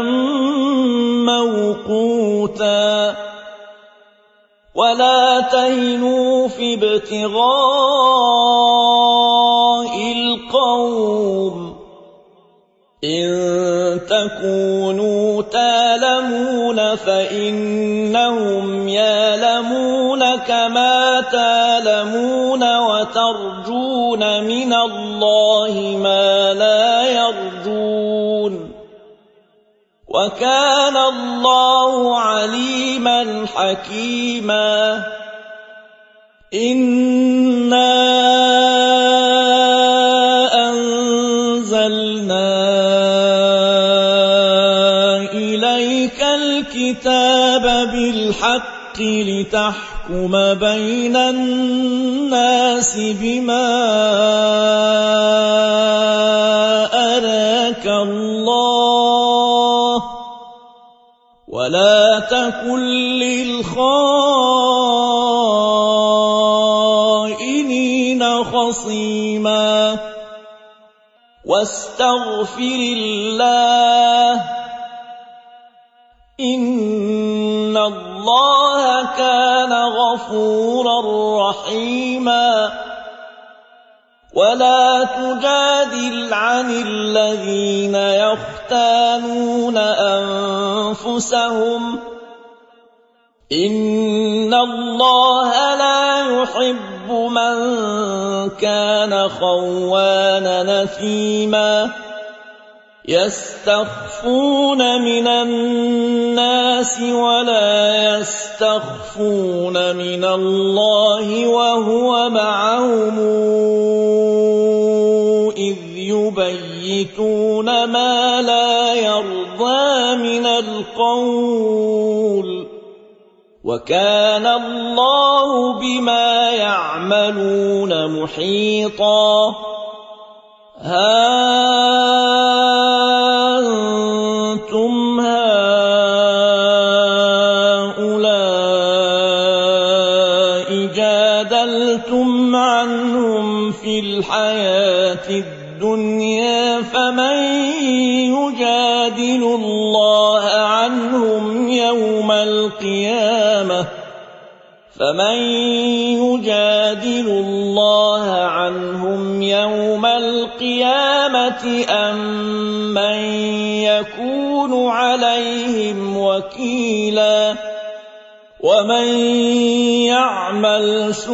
موقوتا ولا تهنوا في ابتغاء القوم إن تكونوا تَأْلَمُونَ فإنهم يَأْلَمُونَ كما تَأْلَمُونَ وترجون من الله ما لا يرجون وكان الله عليما حكيما إنا أنزلنا إليك الكتاب بالحق لتحكم بين الناس بما أراك الله ولا تكن للخائنين خصيما واستغفر الله إن الله كان غفورا رحيما ولا تجادل عن الذين يختانون أنفسهم إن الله لا يحب من كان خوانا نثيما يستخفون من الناس ولا يستخفون من الله وهو معهم إذ يبيتون ما لا يرضى من القول وكان الله بما يعملون محيطا أنتم هؤلاء جادلتم عنهم في الحياة الدنيا فمن يجادل الله عنهم يوم القيامة أم من يكون عليهم وكيلا ومن يعمل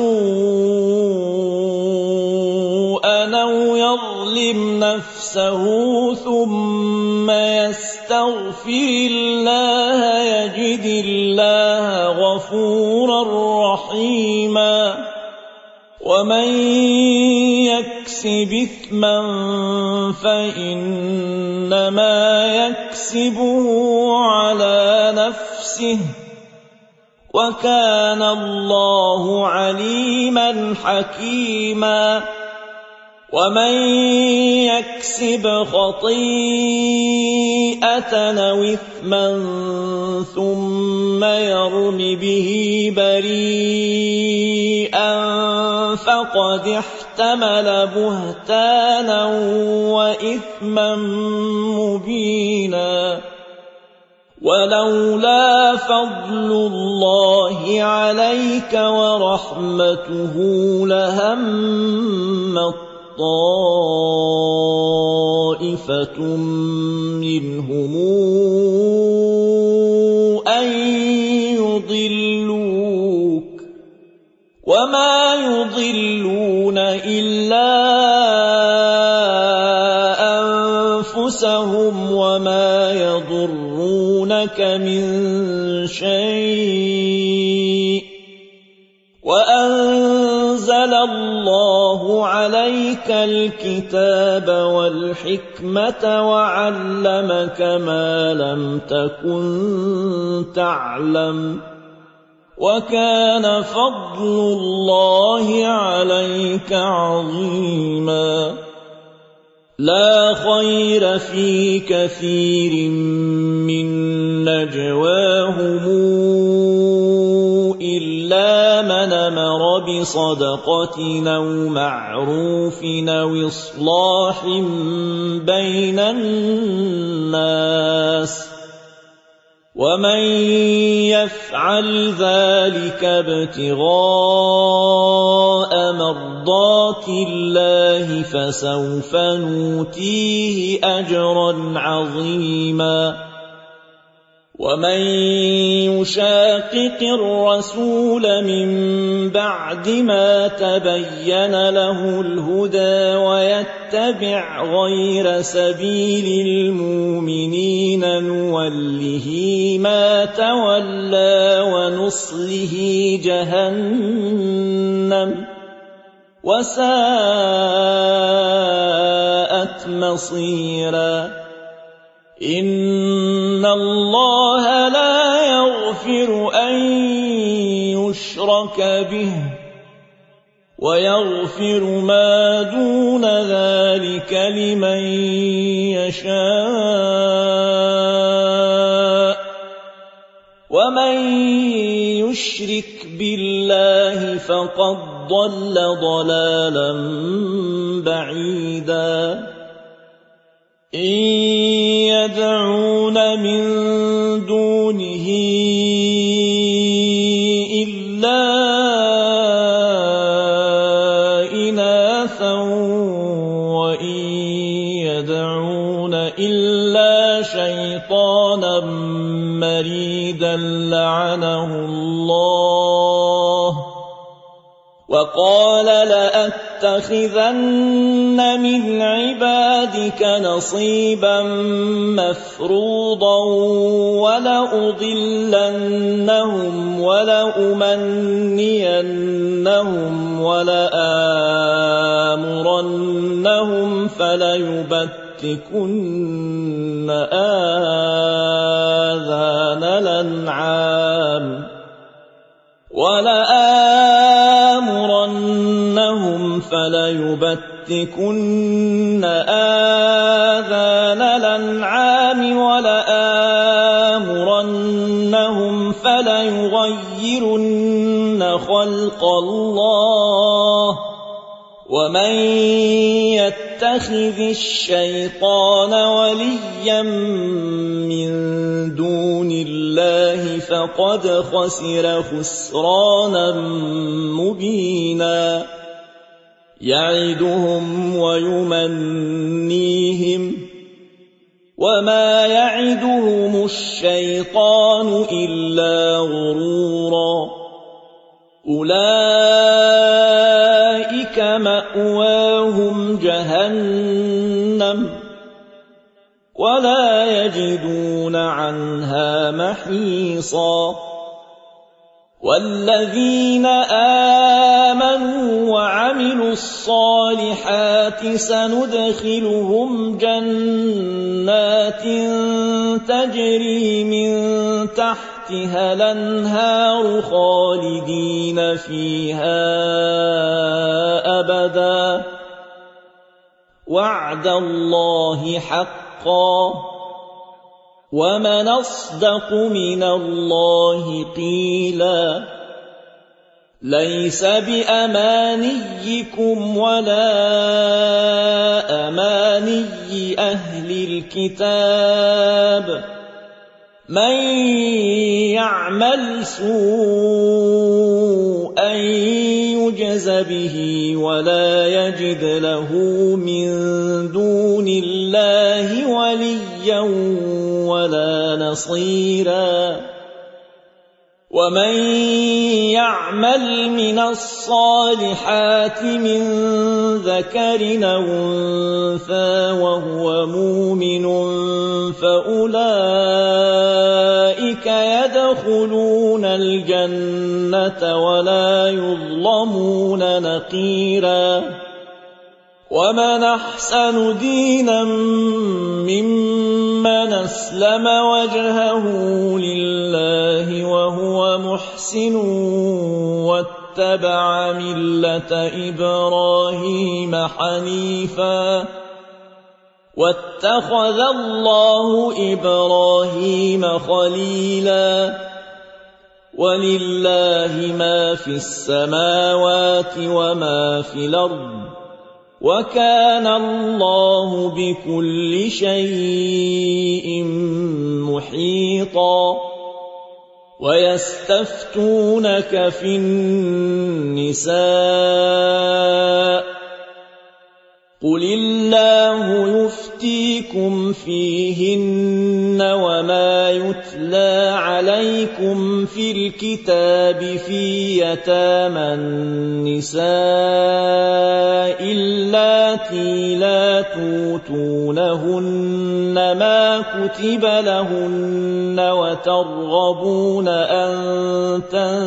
سوءا أو يظلم نفسه ثم يستغفر الله يجد الله غفورا رحيما ومن يكسب إثما فإنما يكسبه على نفسه وكان الله عليما حكيما ومن يكسب خطيئة أو إثما ثم يرم به بريئا فقد احتمل بهتانا وإثما مبينا ولولا فضل الله عليك ورحمته لهم طائفة منهم أن يضلوك وما يضلون إلا أنفسهم وما يضرونك من شيء وأنزلنا الله عليك الكتاب والحكمة وعلمك ما لم تكن تعلم وكان فضل الله عليك عظيما لا خير في كثير من نجواهم إلا من أمر بصدقة أو معروف أو إصلاح بين الناس ومن يفعل ذلك ابتغاء مرضات الله فسوف نؤتيه أجرا عظيما ومن يشاقق الرسول من بعد ما تبين له الهدى ويتبع غير سبيل المؤمنين نوله ما تولى ونصله جهنم وساءت مصيرا إن الله لا يغفر أن يشرك به ويغفر ما دون ذلك لمن يشاء ومن يشرك بالله فقد ضل ضلالا بعيدا إن يدعون من دونه إلا إناثا وإن يدعون إلا شيطانا مريدا لعنه الله وقال لأتخذن من عبادك نصيبا مفروضا ولأضلنهم ولأمنينهم ولآمرنهم فليبتكن آذان الأنعام ولآمرنهم فليغيرن خلق الله ومن يتخذ الشيطان وليا من دون الله فقد خسر خسرانا مبينا يعدهم ويمنيهم وما يعدهم الشيطان إلا غرورا أولئك مأواهم جهنم ولا يجدون عنها محيصا والذين آمنوا وعملوا الصالحات سندخلهم جنات تجري من تحتها الأنهار خالدين فيها أبدا وعد الله حقا ومن أصدق من الله قيلا ليس بأمانيكم ولا أماني أهل الكتاب من يعمل سوءا يجز به ولا يجد له من دون الله وليا ولا نصيرا ومن يعمل من الصالحات من ذكر أو أنثى وهو مؤمن فأولئك يدخلون الجنة ولا يظلمون نقيرا ومن أحسن دينا ممن أسلم وجهه لله وهو محسن واتبع ملة إبراهيم حنيفا واتخذ الله إبراهيم خليلا ولله ما في السماوات وما في الأرض وكان الله بكل شيء محيطا ويستفتونك في النساء قل الله يفتيكم فيهن وما يتلى عليكم في الكتاب في يتامى النساء اللاتي لا توتونهن ما كتب لهن وترغبون أن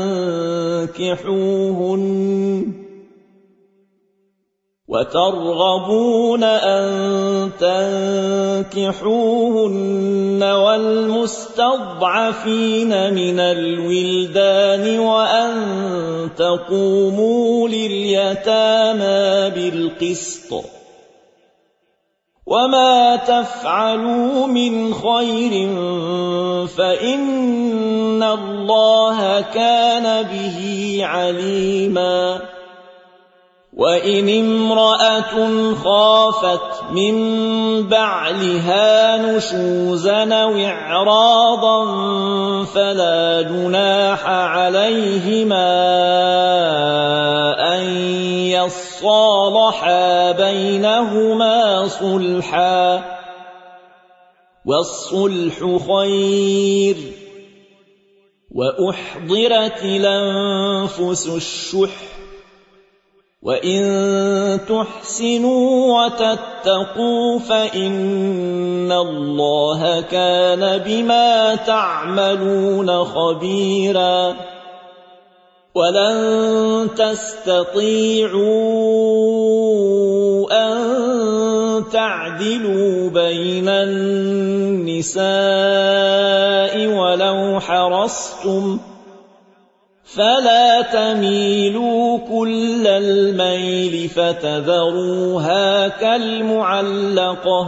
تنكحوهن والمستضعفين من الولدان وأن تقوموا لليتامى بالقسط وما تفعلوا من خير فإن الله كان به عليما وإن امرأة خافت من بعلها نشوزا أو إعراضا فلا جناح عليهما أن يصالحا بينهما صلحا والصلح خير وأحضرت الأنفس الشح وإن تحسنوا وتتقوا فإن الله كان بما تعملون خبيرا ولن تستطيعوا أن تعدلوا بين النساء ولو حرصتم فلا تميلوا كل الميل فتذروها كالمعلقة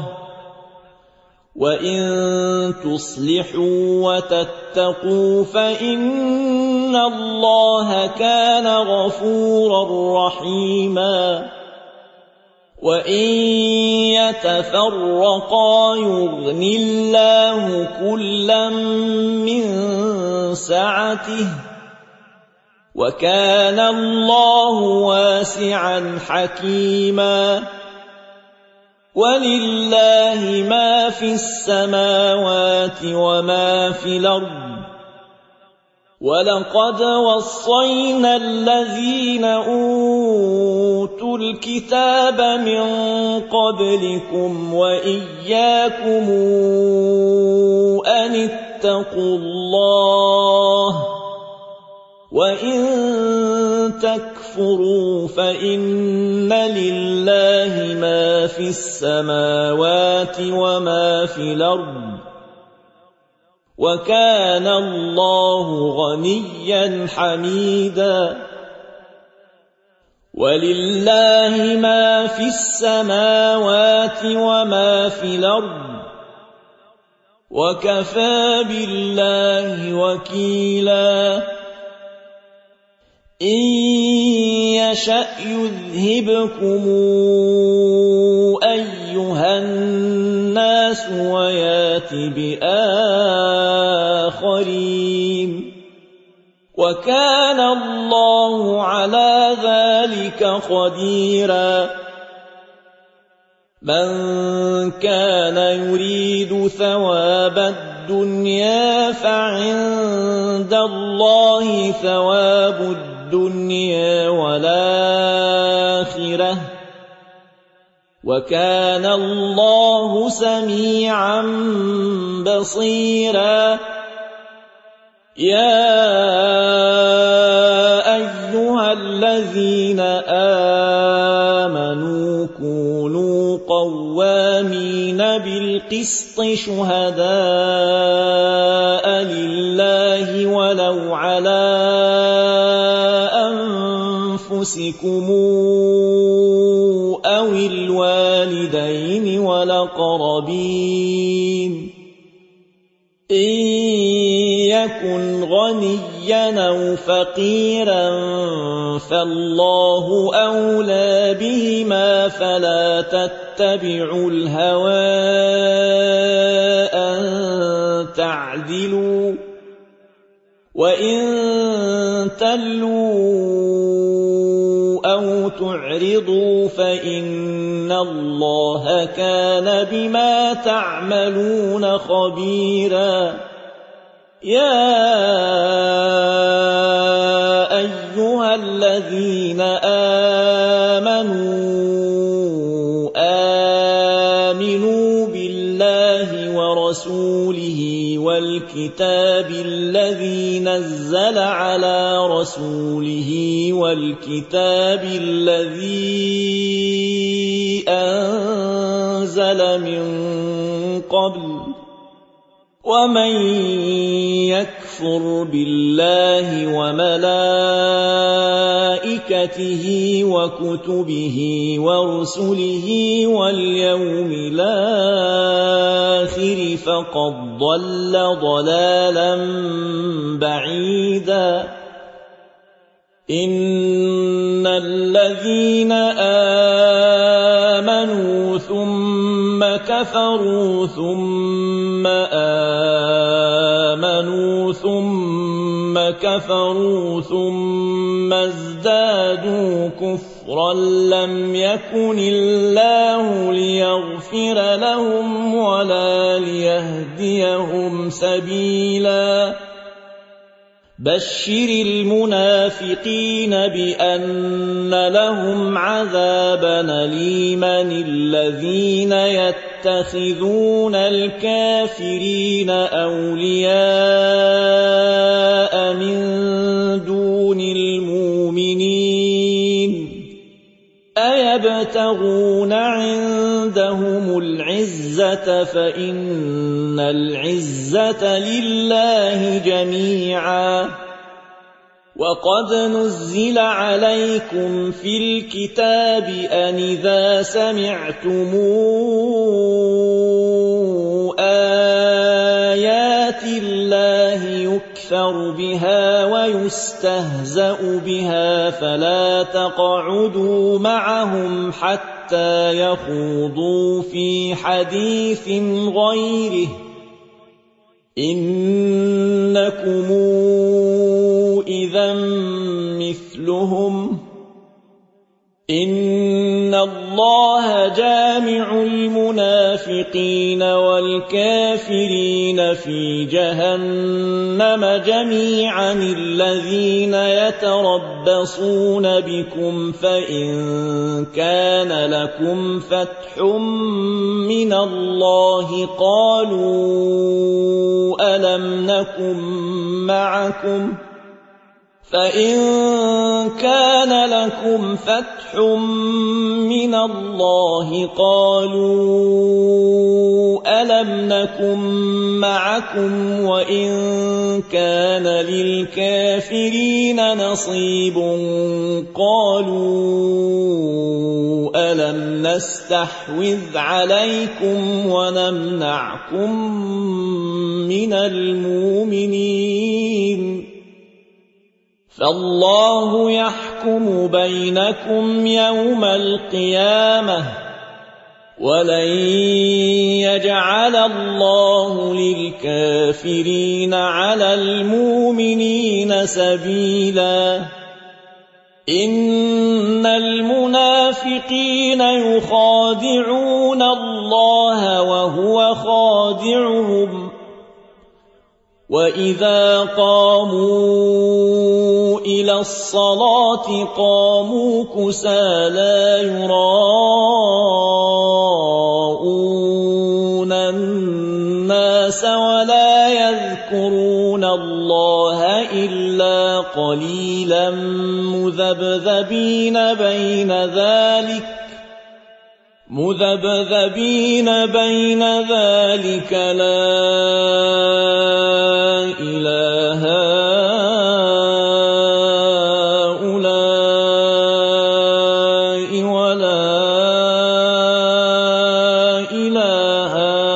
وإن تصلحوا وتتقوا فإن الله كان غفورا رحيما وإن يتفرقا يغن الله كلا من سعته وكان الله واسعا حكيما ولله ما في السماوات وما في الأرض ولقد وصينا الذين أوتوا الكتاب من قبلكم وإياكم أن اتقوا الله وإن تكفروا فإن لله ما في السماوات وما في الأرض وكان الله غنيا حميدا ولله ما في السماوات وما في الأرض وكفى بالله وكيلا إن يشأ يذهبكم أيها الناس ويات بآخرين وكان الله على ذلك قديرا من كان يريد ثواب الدنيا فعند الله ثواب الدنيا والآخرة وكان الله سميعا بصيرا يَا أَيُّهَا الَّذِينَ آمَنُوا كُونُوا قَوَّامِينَ بِالْقِسْطِ شُهَدَاءَ لِلَّهِ وَلَوْ عَلَىٰ أَنفُسِكُمْ أَوِ الْوَالِدَيْنِ وَالْأَقْرَبِينَ إِن يَكُنْ غَنِيًّا أَوْ فَقِيرًا فَاللَّهُ أَوْلَىٰ بِهِمَا فَلَا تَتَّبِعُوا الْهَوَىٰ أَن تَعْدِلُوا وَإِن تَلْوُوا أَوْ تُعْرِضُوا فَإِنَّ اللَّهَ كَانَ بِمَا تَعْمَلُونَ خَبِيرًا يَا أَيُّهَا الَّذِينَ آمَنُوا بِاللَّهِ وَرَسُولِهِ وَالْكِتَابِ الَّذِي نَزَّلَ عَلَىٰ رَسُولِهِ وَالْكِتَابِ الَّذِي أَنزَلَ مِن قَبْلُ وَمَن يَكْفُرْ بِاللَّهِ وَمَلَائِكَتِهِ وَكُتُبِهِ وَرُسُلِهِ وَالْيَوْمِ الْآخِرِ فَقَدْ ضَلَّ ضَلَالًا بَعِيدًا إِنَّ الَّذِينَ آمَنُوا ثُمَّ كَفَرُوا ثُمَّ آمَنُوا ثُمَّ كَفَرُوا ثُمَّ ازْدَادُوا كُفْرًا لَّمْ يَكُنِ اللَّهُ لِيَغْفِرَ لَهُمْ وَلَا لِيَهْدِيَهُمْ سَبِيلًا بَشِّرِ الْمُنَافِقِينَ بِأَنَّ لَهُمْ عَذَابًا أَلِيمًا الَّذِينَ يَتَّخِذُونَ الْكَافِرِينَ أَوْلِيَاءَ مِن دُونِ الْمُؤْمِنِينَ أَيَبْتَغُونَ عِندَهُمُ الْعِزَّةَ فَإِنَّ الْعِزَّةَ لِلَّهِ جَمِيعًا وَقَدْ نُزِّلَ عَلَيْكُمْ فِي الْكِتَابِ أَنْ إِذَا سَمِعْتُمْ آيَاتِ اللَّهِ يُكْفَرُ بِهَا وَيُسْتَهْزَأُ بِهَا فَلَا تَقْعُدُوا مَعَهُمْ حَتَّىٰ يَخُوضُوا فِي حَدِيثٍ غَيْرِهِ إِنَّكُمْ إِذًا مِّثْلُهُمْ إِنَّ اللَّهَ جَامِعُ الْمُنَافِقِينَ وَالْكَافِرِينَ فِي جَهَنَّمَ جَمِيعًا الَّذِينَ يَتَرَبَّصُونَ بِكُمْ فَإِن كَانَ لَكُمْ فَتْحٌ مِّنَ اللَّهِ قَالُوا أَلَمْ نَكُن مَّعَكُمْ فَإِن كَانَ لَكُمْ فَتْحٌ مِّنَ اللَّهِ قَالُوا أَلَمْ نَكُن مَّعَكُمْ وَإِن كَانَ لِلْكَافِرِينَ نَصِيبٌ قَالُوا أَلَمْ نَسْتَحْوِذْ عَلَيْكُمْ وَنَمْنَعْكُم مِّنَ الْمُؤْمِنِينَ فَاللَّهُ يَحْكُمُ بَيْنَكُمْ يَوْمَ الْقِيَامَةِ وَلَن يَجْعَلَ اللَّهُ لِلْكَافِرِينَ عَلَى الْمُؤْمِنِينَ سَبِيلًا إِنَّ الْمُنَافِقِينَ يُخَادِعُونَ اللَّهَ وَهُوَ خَادِعُهُمْ وَإِذَا قَامُوا إِلَى الصَّلَاةِ قَامُوا كُسَالَىٰ يُرَاءُونَ النَّاسَ الناس ولا يذكرون الله إلا قليلا مذبذبين بين ذلك لا إله هؤلاء ولا إله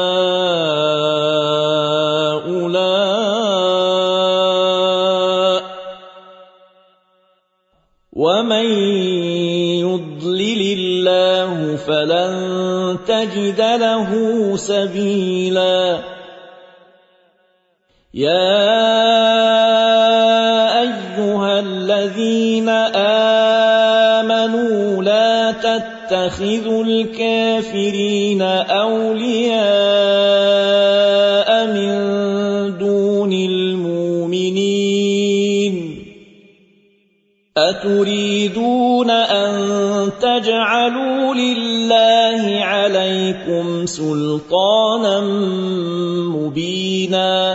هؤلاء ومن يضلل الله فلن تجد له سبيلا يا أيها الذين آمنوا لا تتخذوا الكافرين أولياء من دون المؤمنين أتريدون أن تجعلوا لله عليكم سلطانا مبينا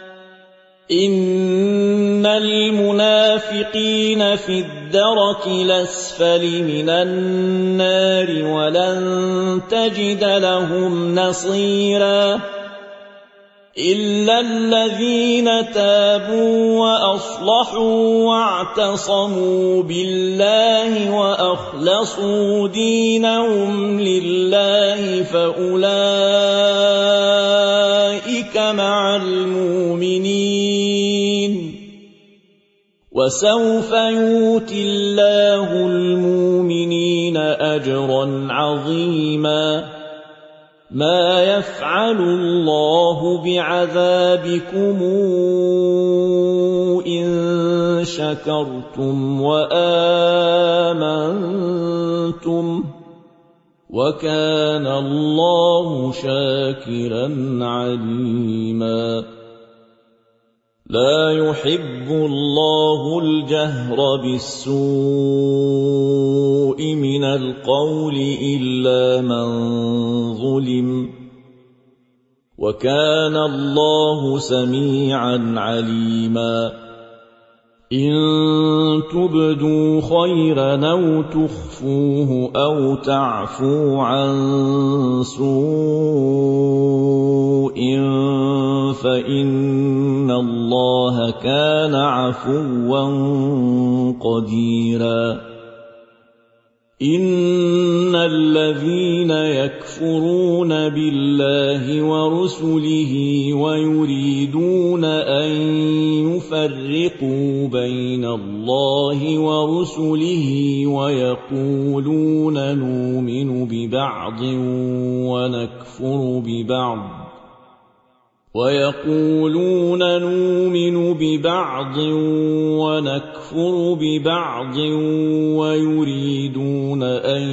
إن المنافقين في الدرك الأسفل من النار ولن تجد لهم نصيرا إلا الذين تابوا وأصلحوا واعتصموا بالله وأخلصوا دينهم لله فأولئك مع المؤمنين وسوف يؤتي الله المؤمنين أجرا عظيما ما يفعل الله بعذابكم إن شكرتم وآمنتم وكان الله شاكرا عليما لا يحب الله الجهر بالسوء من القول إلا من ظلم وكان الله سميعا عليما إن تبدوا خيرا أو تخفوه أو تعفوا عن سوء فإن الله كان عفوا قديرا إن الذين يكفرون بالله ورسله ويريدون أن يفرقوا بين الله ورسله ويقولون نؤمن ببعض ونكفر ببعض ويريدون أن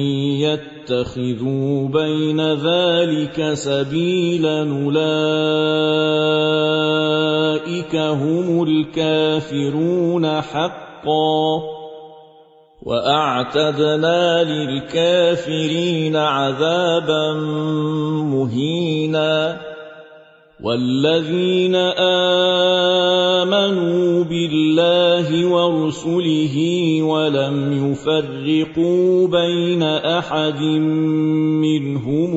يتخذوا بين ذلك سبيلا أولئك هم الكافرون حقا وأعتدنا للكافرين عذابا مهينا والذين آمنوا بالله ورسله ولم يفرقوا بين أحد منهم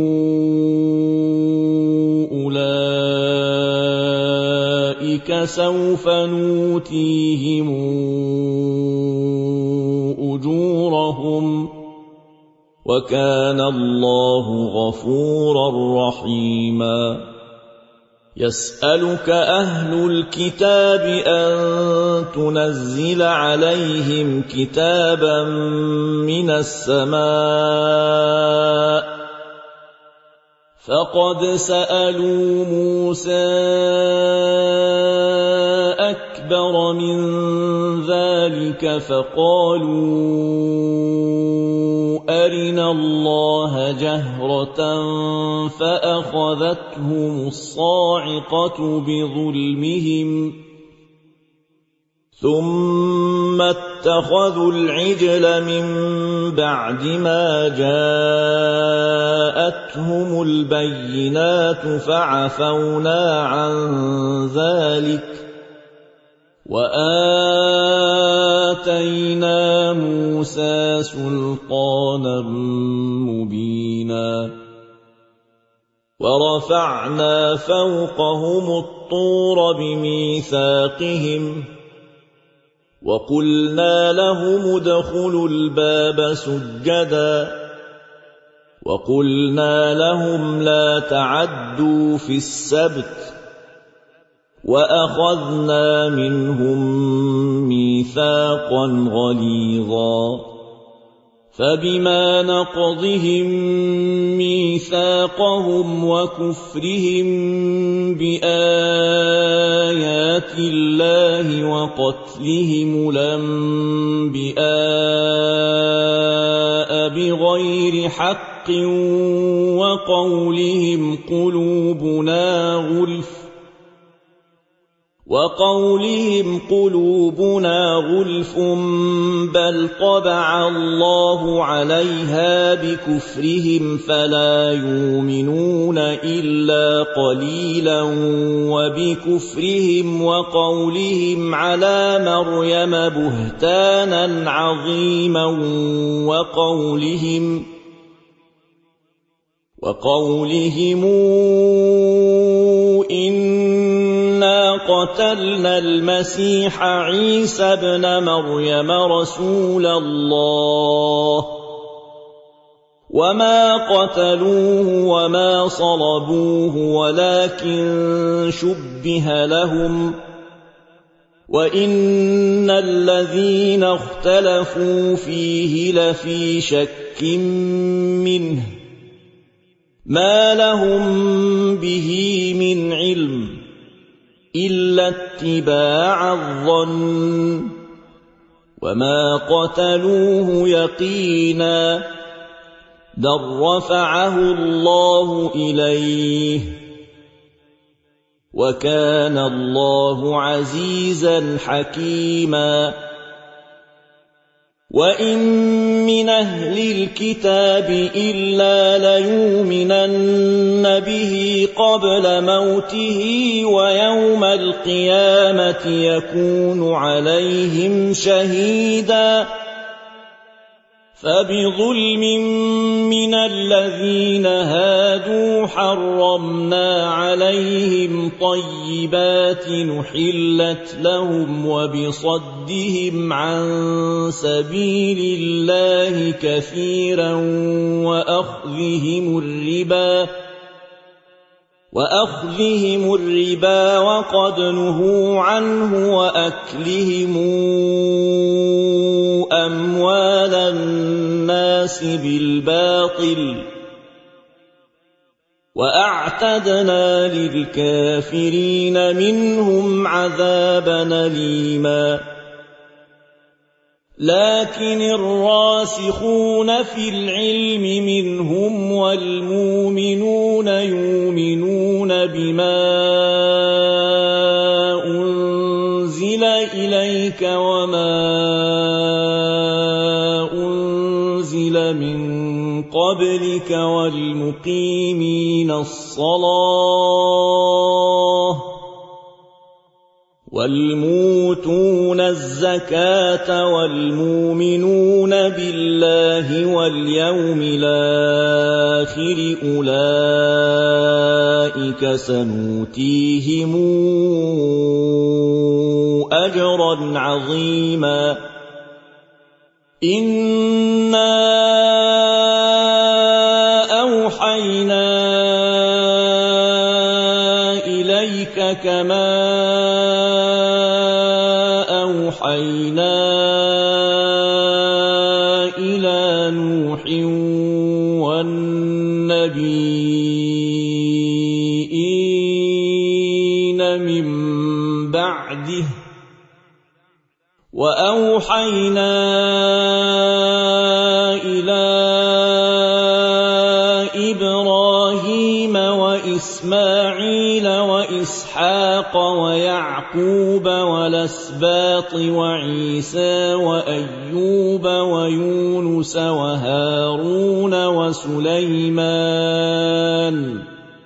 أولئك سوف نؤتيهم أجورهم وكان الله غفورا رحيما يسألك أهل الكتاب أن تنزل عليهم كتابا من السماء فقد سألوا موسى أكبر من ذلك فقالوا أرنا الله جهرة فأخذتهم الصاعقة بظلمهم ثم اتخذوا العجل من بعد ما جاءتهم البينات فعفونا عن ذلك وآتينا موسى سلطانا مبينا ورفعنا فوقهم الطور بميثاقهم وقلنا لهم ادخلوا الباب سجدا وقلنا لهم لا تعدوا في السبت وأخذنا منهم ميثاقا غليظا فبما نقضهم ميثاقهم وكفرهم بآيات الله وقتلهم الأنبياء بغير حق وقولهم قلوبنا غلف بل طبع الله عليها بكفرهم فلا يؤمنون إلا قليلا وبكفرهم وقولهم على مريم بهتانا عظيما وقولهم إنا قتلنا المسيح عيسى ابن مريم رسول الله وما قتلوه وما صلبوه ولكن شبه لهم وإن الذين اختلفوا فيه لفي شك منه ما لهم به من علم إلا اتباع الظن وما قتلوه يقينا بل رفعه الله إليه وكان الله عزيزا حكيما وإن من أهل الكتاب إلا ليؤمنن به قبل موته ويوم القيامة يكون عليهم شهيدا فبظلم من الذين هادوا حرمنا عليهم طيبات نحلت لهم وبصدهم عن سبيل الله كثيرا وأخذهم الربا وقد نهوا عنه وأكلهم أموال الناس بالباطل وأعتدنا للكافرين منهم عذابا أليما لكن الراسخون في العلم منهم والمؤمنون يؤمنون بما أنزل إليك وما أنزل من قبلك والموتون الزكاة والمؤمنون بالله واليوم الآخر أولئك سنؤتيهم أجرا عظيما إنا أوحينا إليك كما أوحينا إلى نوح والنبيين من بعده وأوحينا إلى إبراهيم وإسحاق وإسماعيل وإسحاق ويعقوب والأسباط وعيسى وأيوب ويونس وهارون وسليمان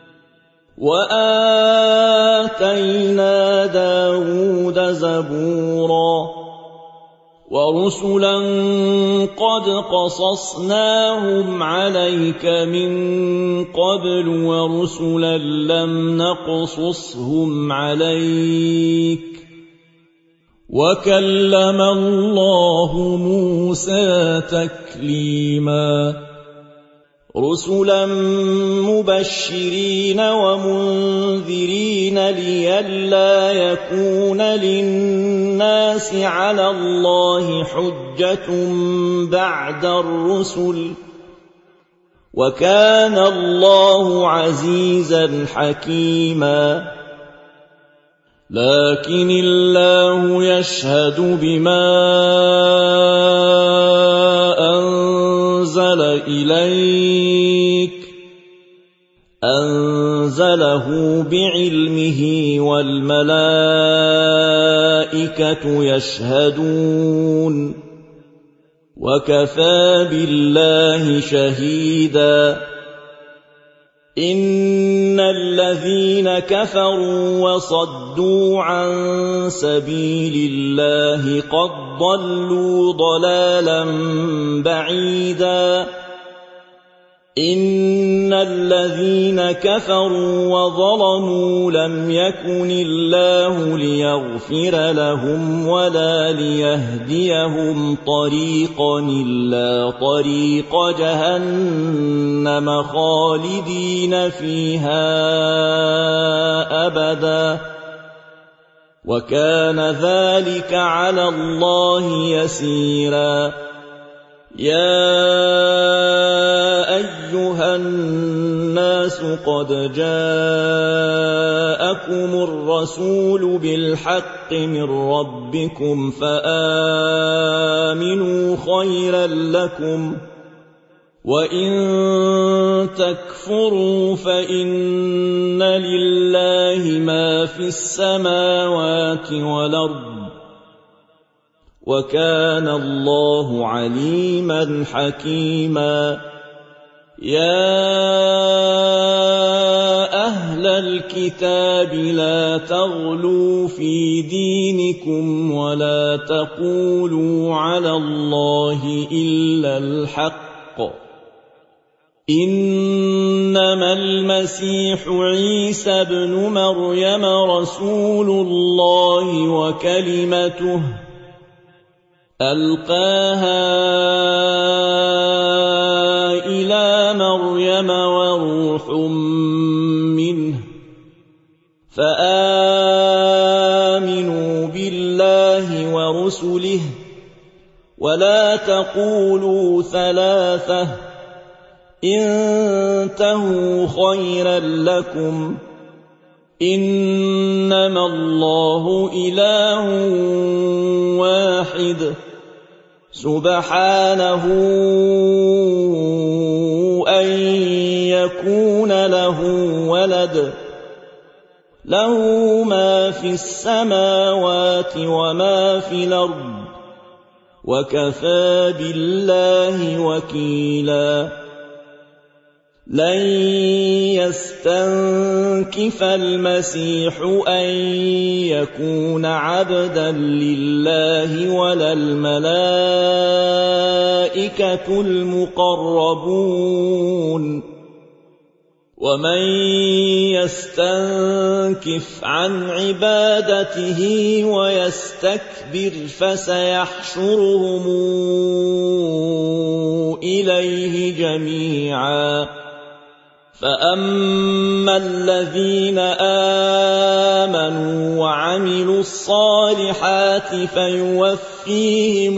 وآتينا داود زبورا ورسلا قد قصصناهم عليك من قبل ورسلا لم نقصصهم عليك وكلم الله موسى تكليما رسلا مبشرين ومنذرين لئلا يكون للناس على الله حجة بعد الرسل وكان الله عزيزا حكيما لكن الله يشهد بما أنزل إليك أنزله بعلمه والملائكة يشهدون وكفى بالله شهيدا إن الذين كفروا وصدوا عن سبيل الله قد ضلوا ضلالا بعيدا إن الذين كفروا وظلموا لم يكن الله ليغفر لهم ولا ليهديهم طريقا إلا طريق جهنم خالدين فيها أبدا وكان ذلك على الله يسيرا يا أيها الناس قد جاءكم الرسول بالحق من ربكم فآمنوا خيرا لكم وإن تكفروا فإن لله ما في السماوات والأرض وكان الله عليما حكيما يا أهل الكتاب لا تغلوا في دينكم ولا تقولوا على الله إلا الحق إنما المسيح عيسى ابن مريم رسول الله وكلمته ألقاها إلى مريم وروح منه فآمنوا بالله ورسله ولا تقولوا ثلاثة انتهوا خيرا لكم إنما الله إله واحد سبحانه أن يكون له ولد له ما في السماوات وما في الأرض وكفى بالله وكيلا لن يستنكف المسيح أن يكون عبدا لله ولا الملائكة المقربون ومن يستنكف عن عبادته ويستكبر فسيحشرهم إليه جميعا فأما الذين آمنوا وعملوا الصالحات فيوفيهم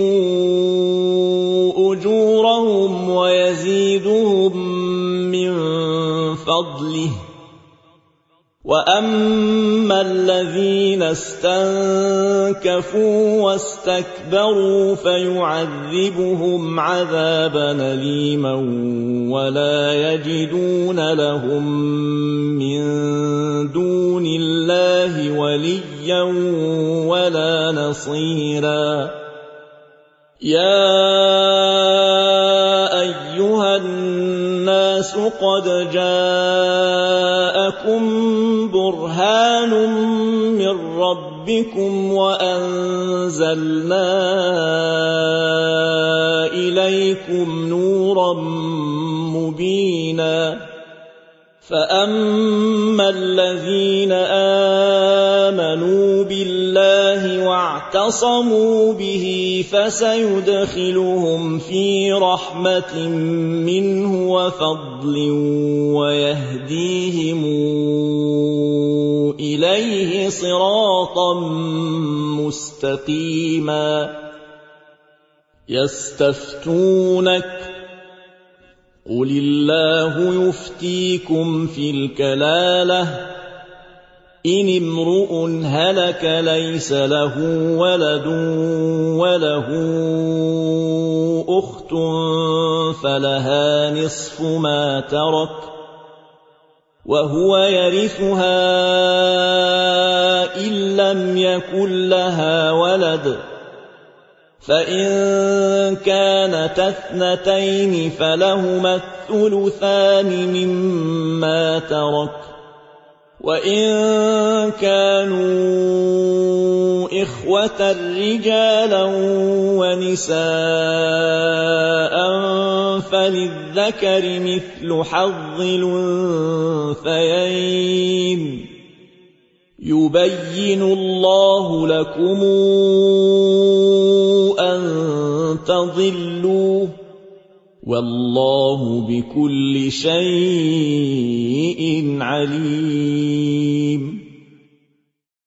أجورهم ويزيدهم من فضله وَأَمَّا الَّذِينَ اسْتَنكَفُوا وَاسْتَكْبَرُوا فَيُعَذِّبُهُمْ عَذَابًا أَلِيمًا وَلَا يَجِدُونَ لَهُم مِّن دُونِ اللَّهِ وَلِيًّا وَلَا نَصِيرًا يَا أَيُّهَا النَّاسُ قَدْ جَاءَكُم بُرْهَانٌ مِّن رَّبِّكُمْ وَأَنزَلْنَا إِلَيْكُمْ نُورًا مُّبِينًا فَأَمَّا الَّذِينَ آمَنُوا بِاللَّهِ واعتصموا بِهِ فسيدخلهم في رحمة منه وفضل ويهديهم إليه صراطا مستقيما يستفتونك قل الله يفتيكم في الكلالة إن امرؤ هلك ليس له ولد وله أخت فلها نصف ما ترك وهو يرثها إن لم يكن لها ولد فإن كانت اثنتين فلهما الثلثان مما ترك وإن كانوا إخوة رجالا ونساء فللذكر مثل حظ الأنثيين يبين الله لكم أن تضلوا والله بكل شيء عليم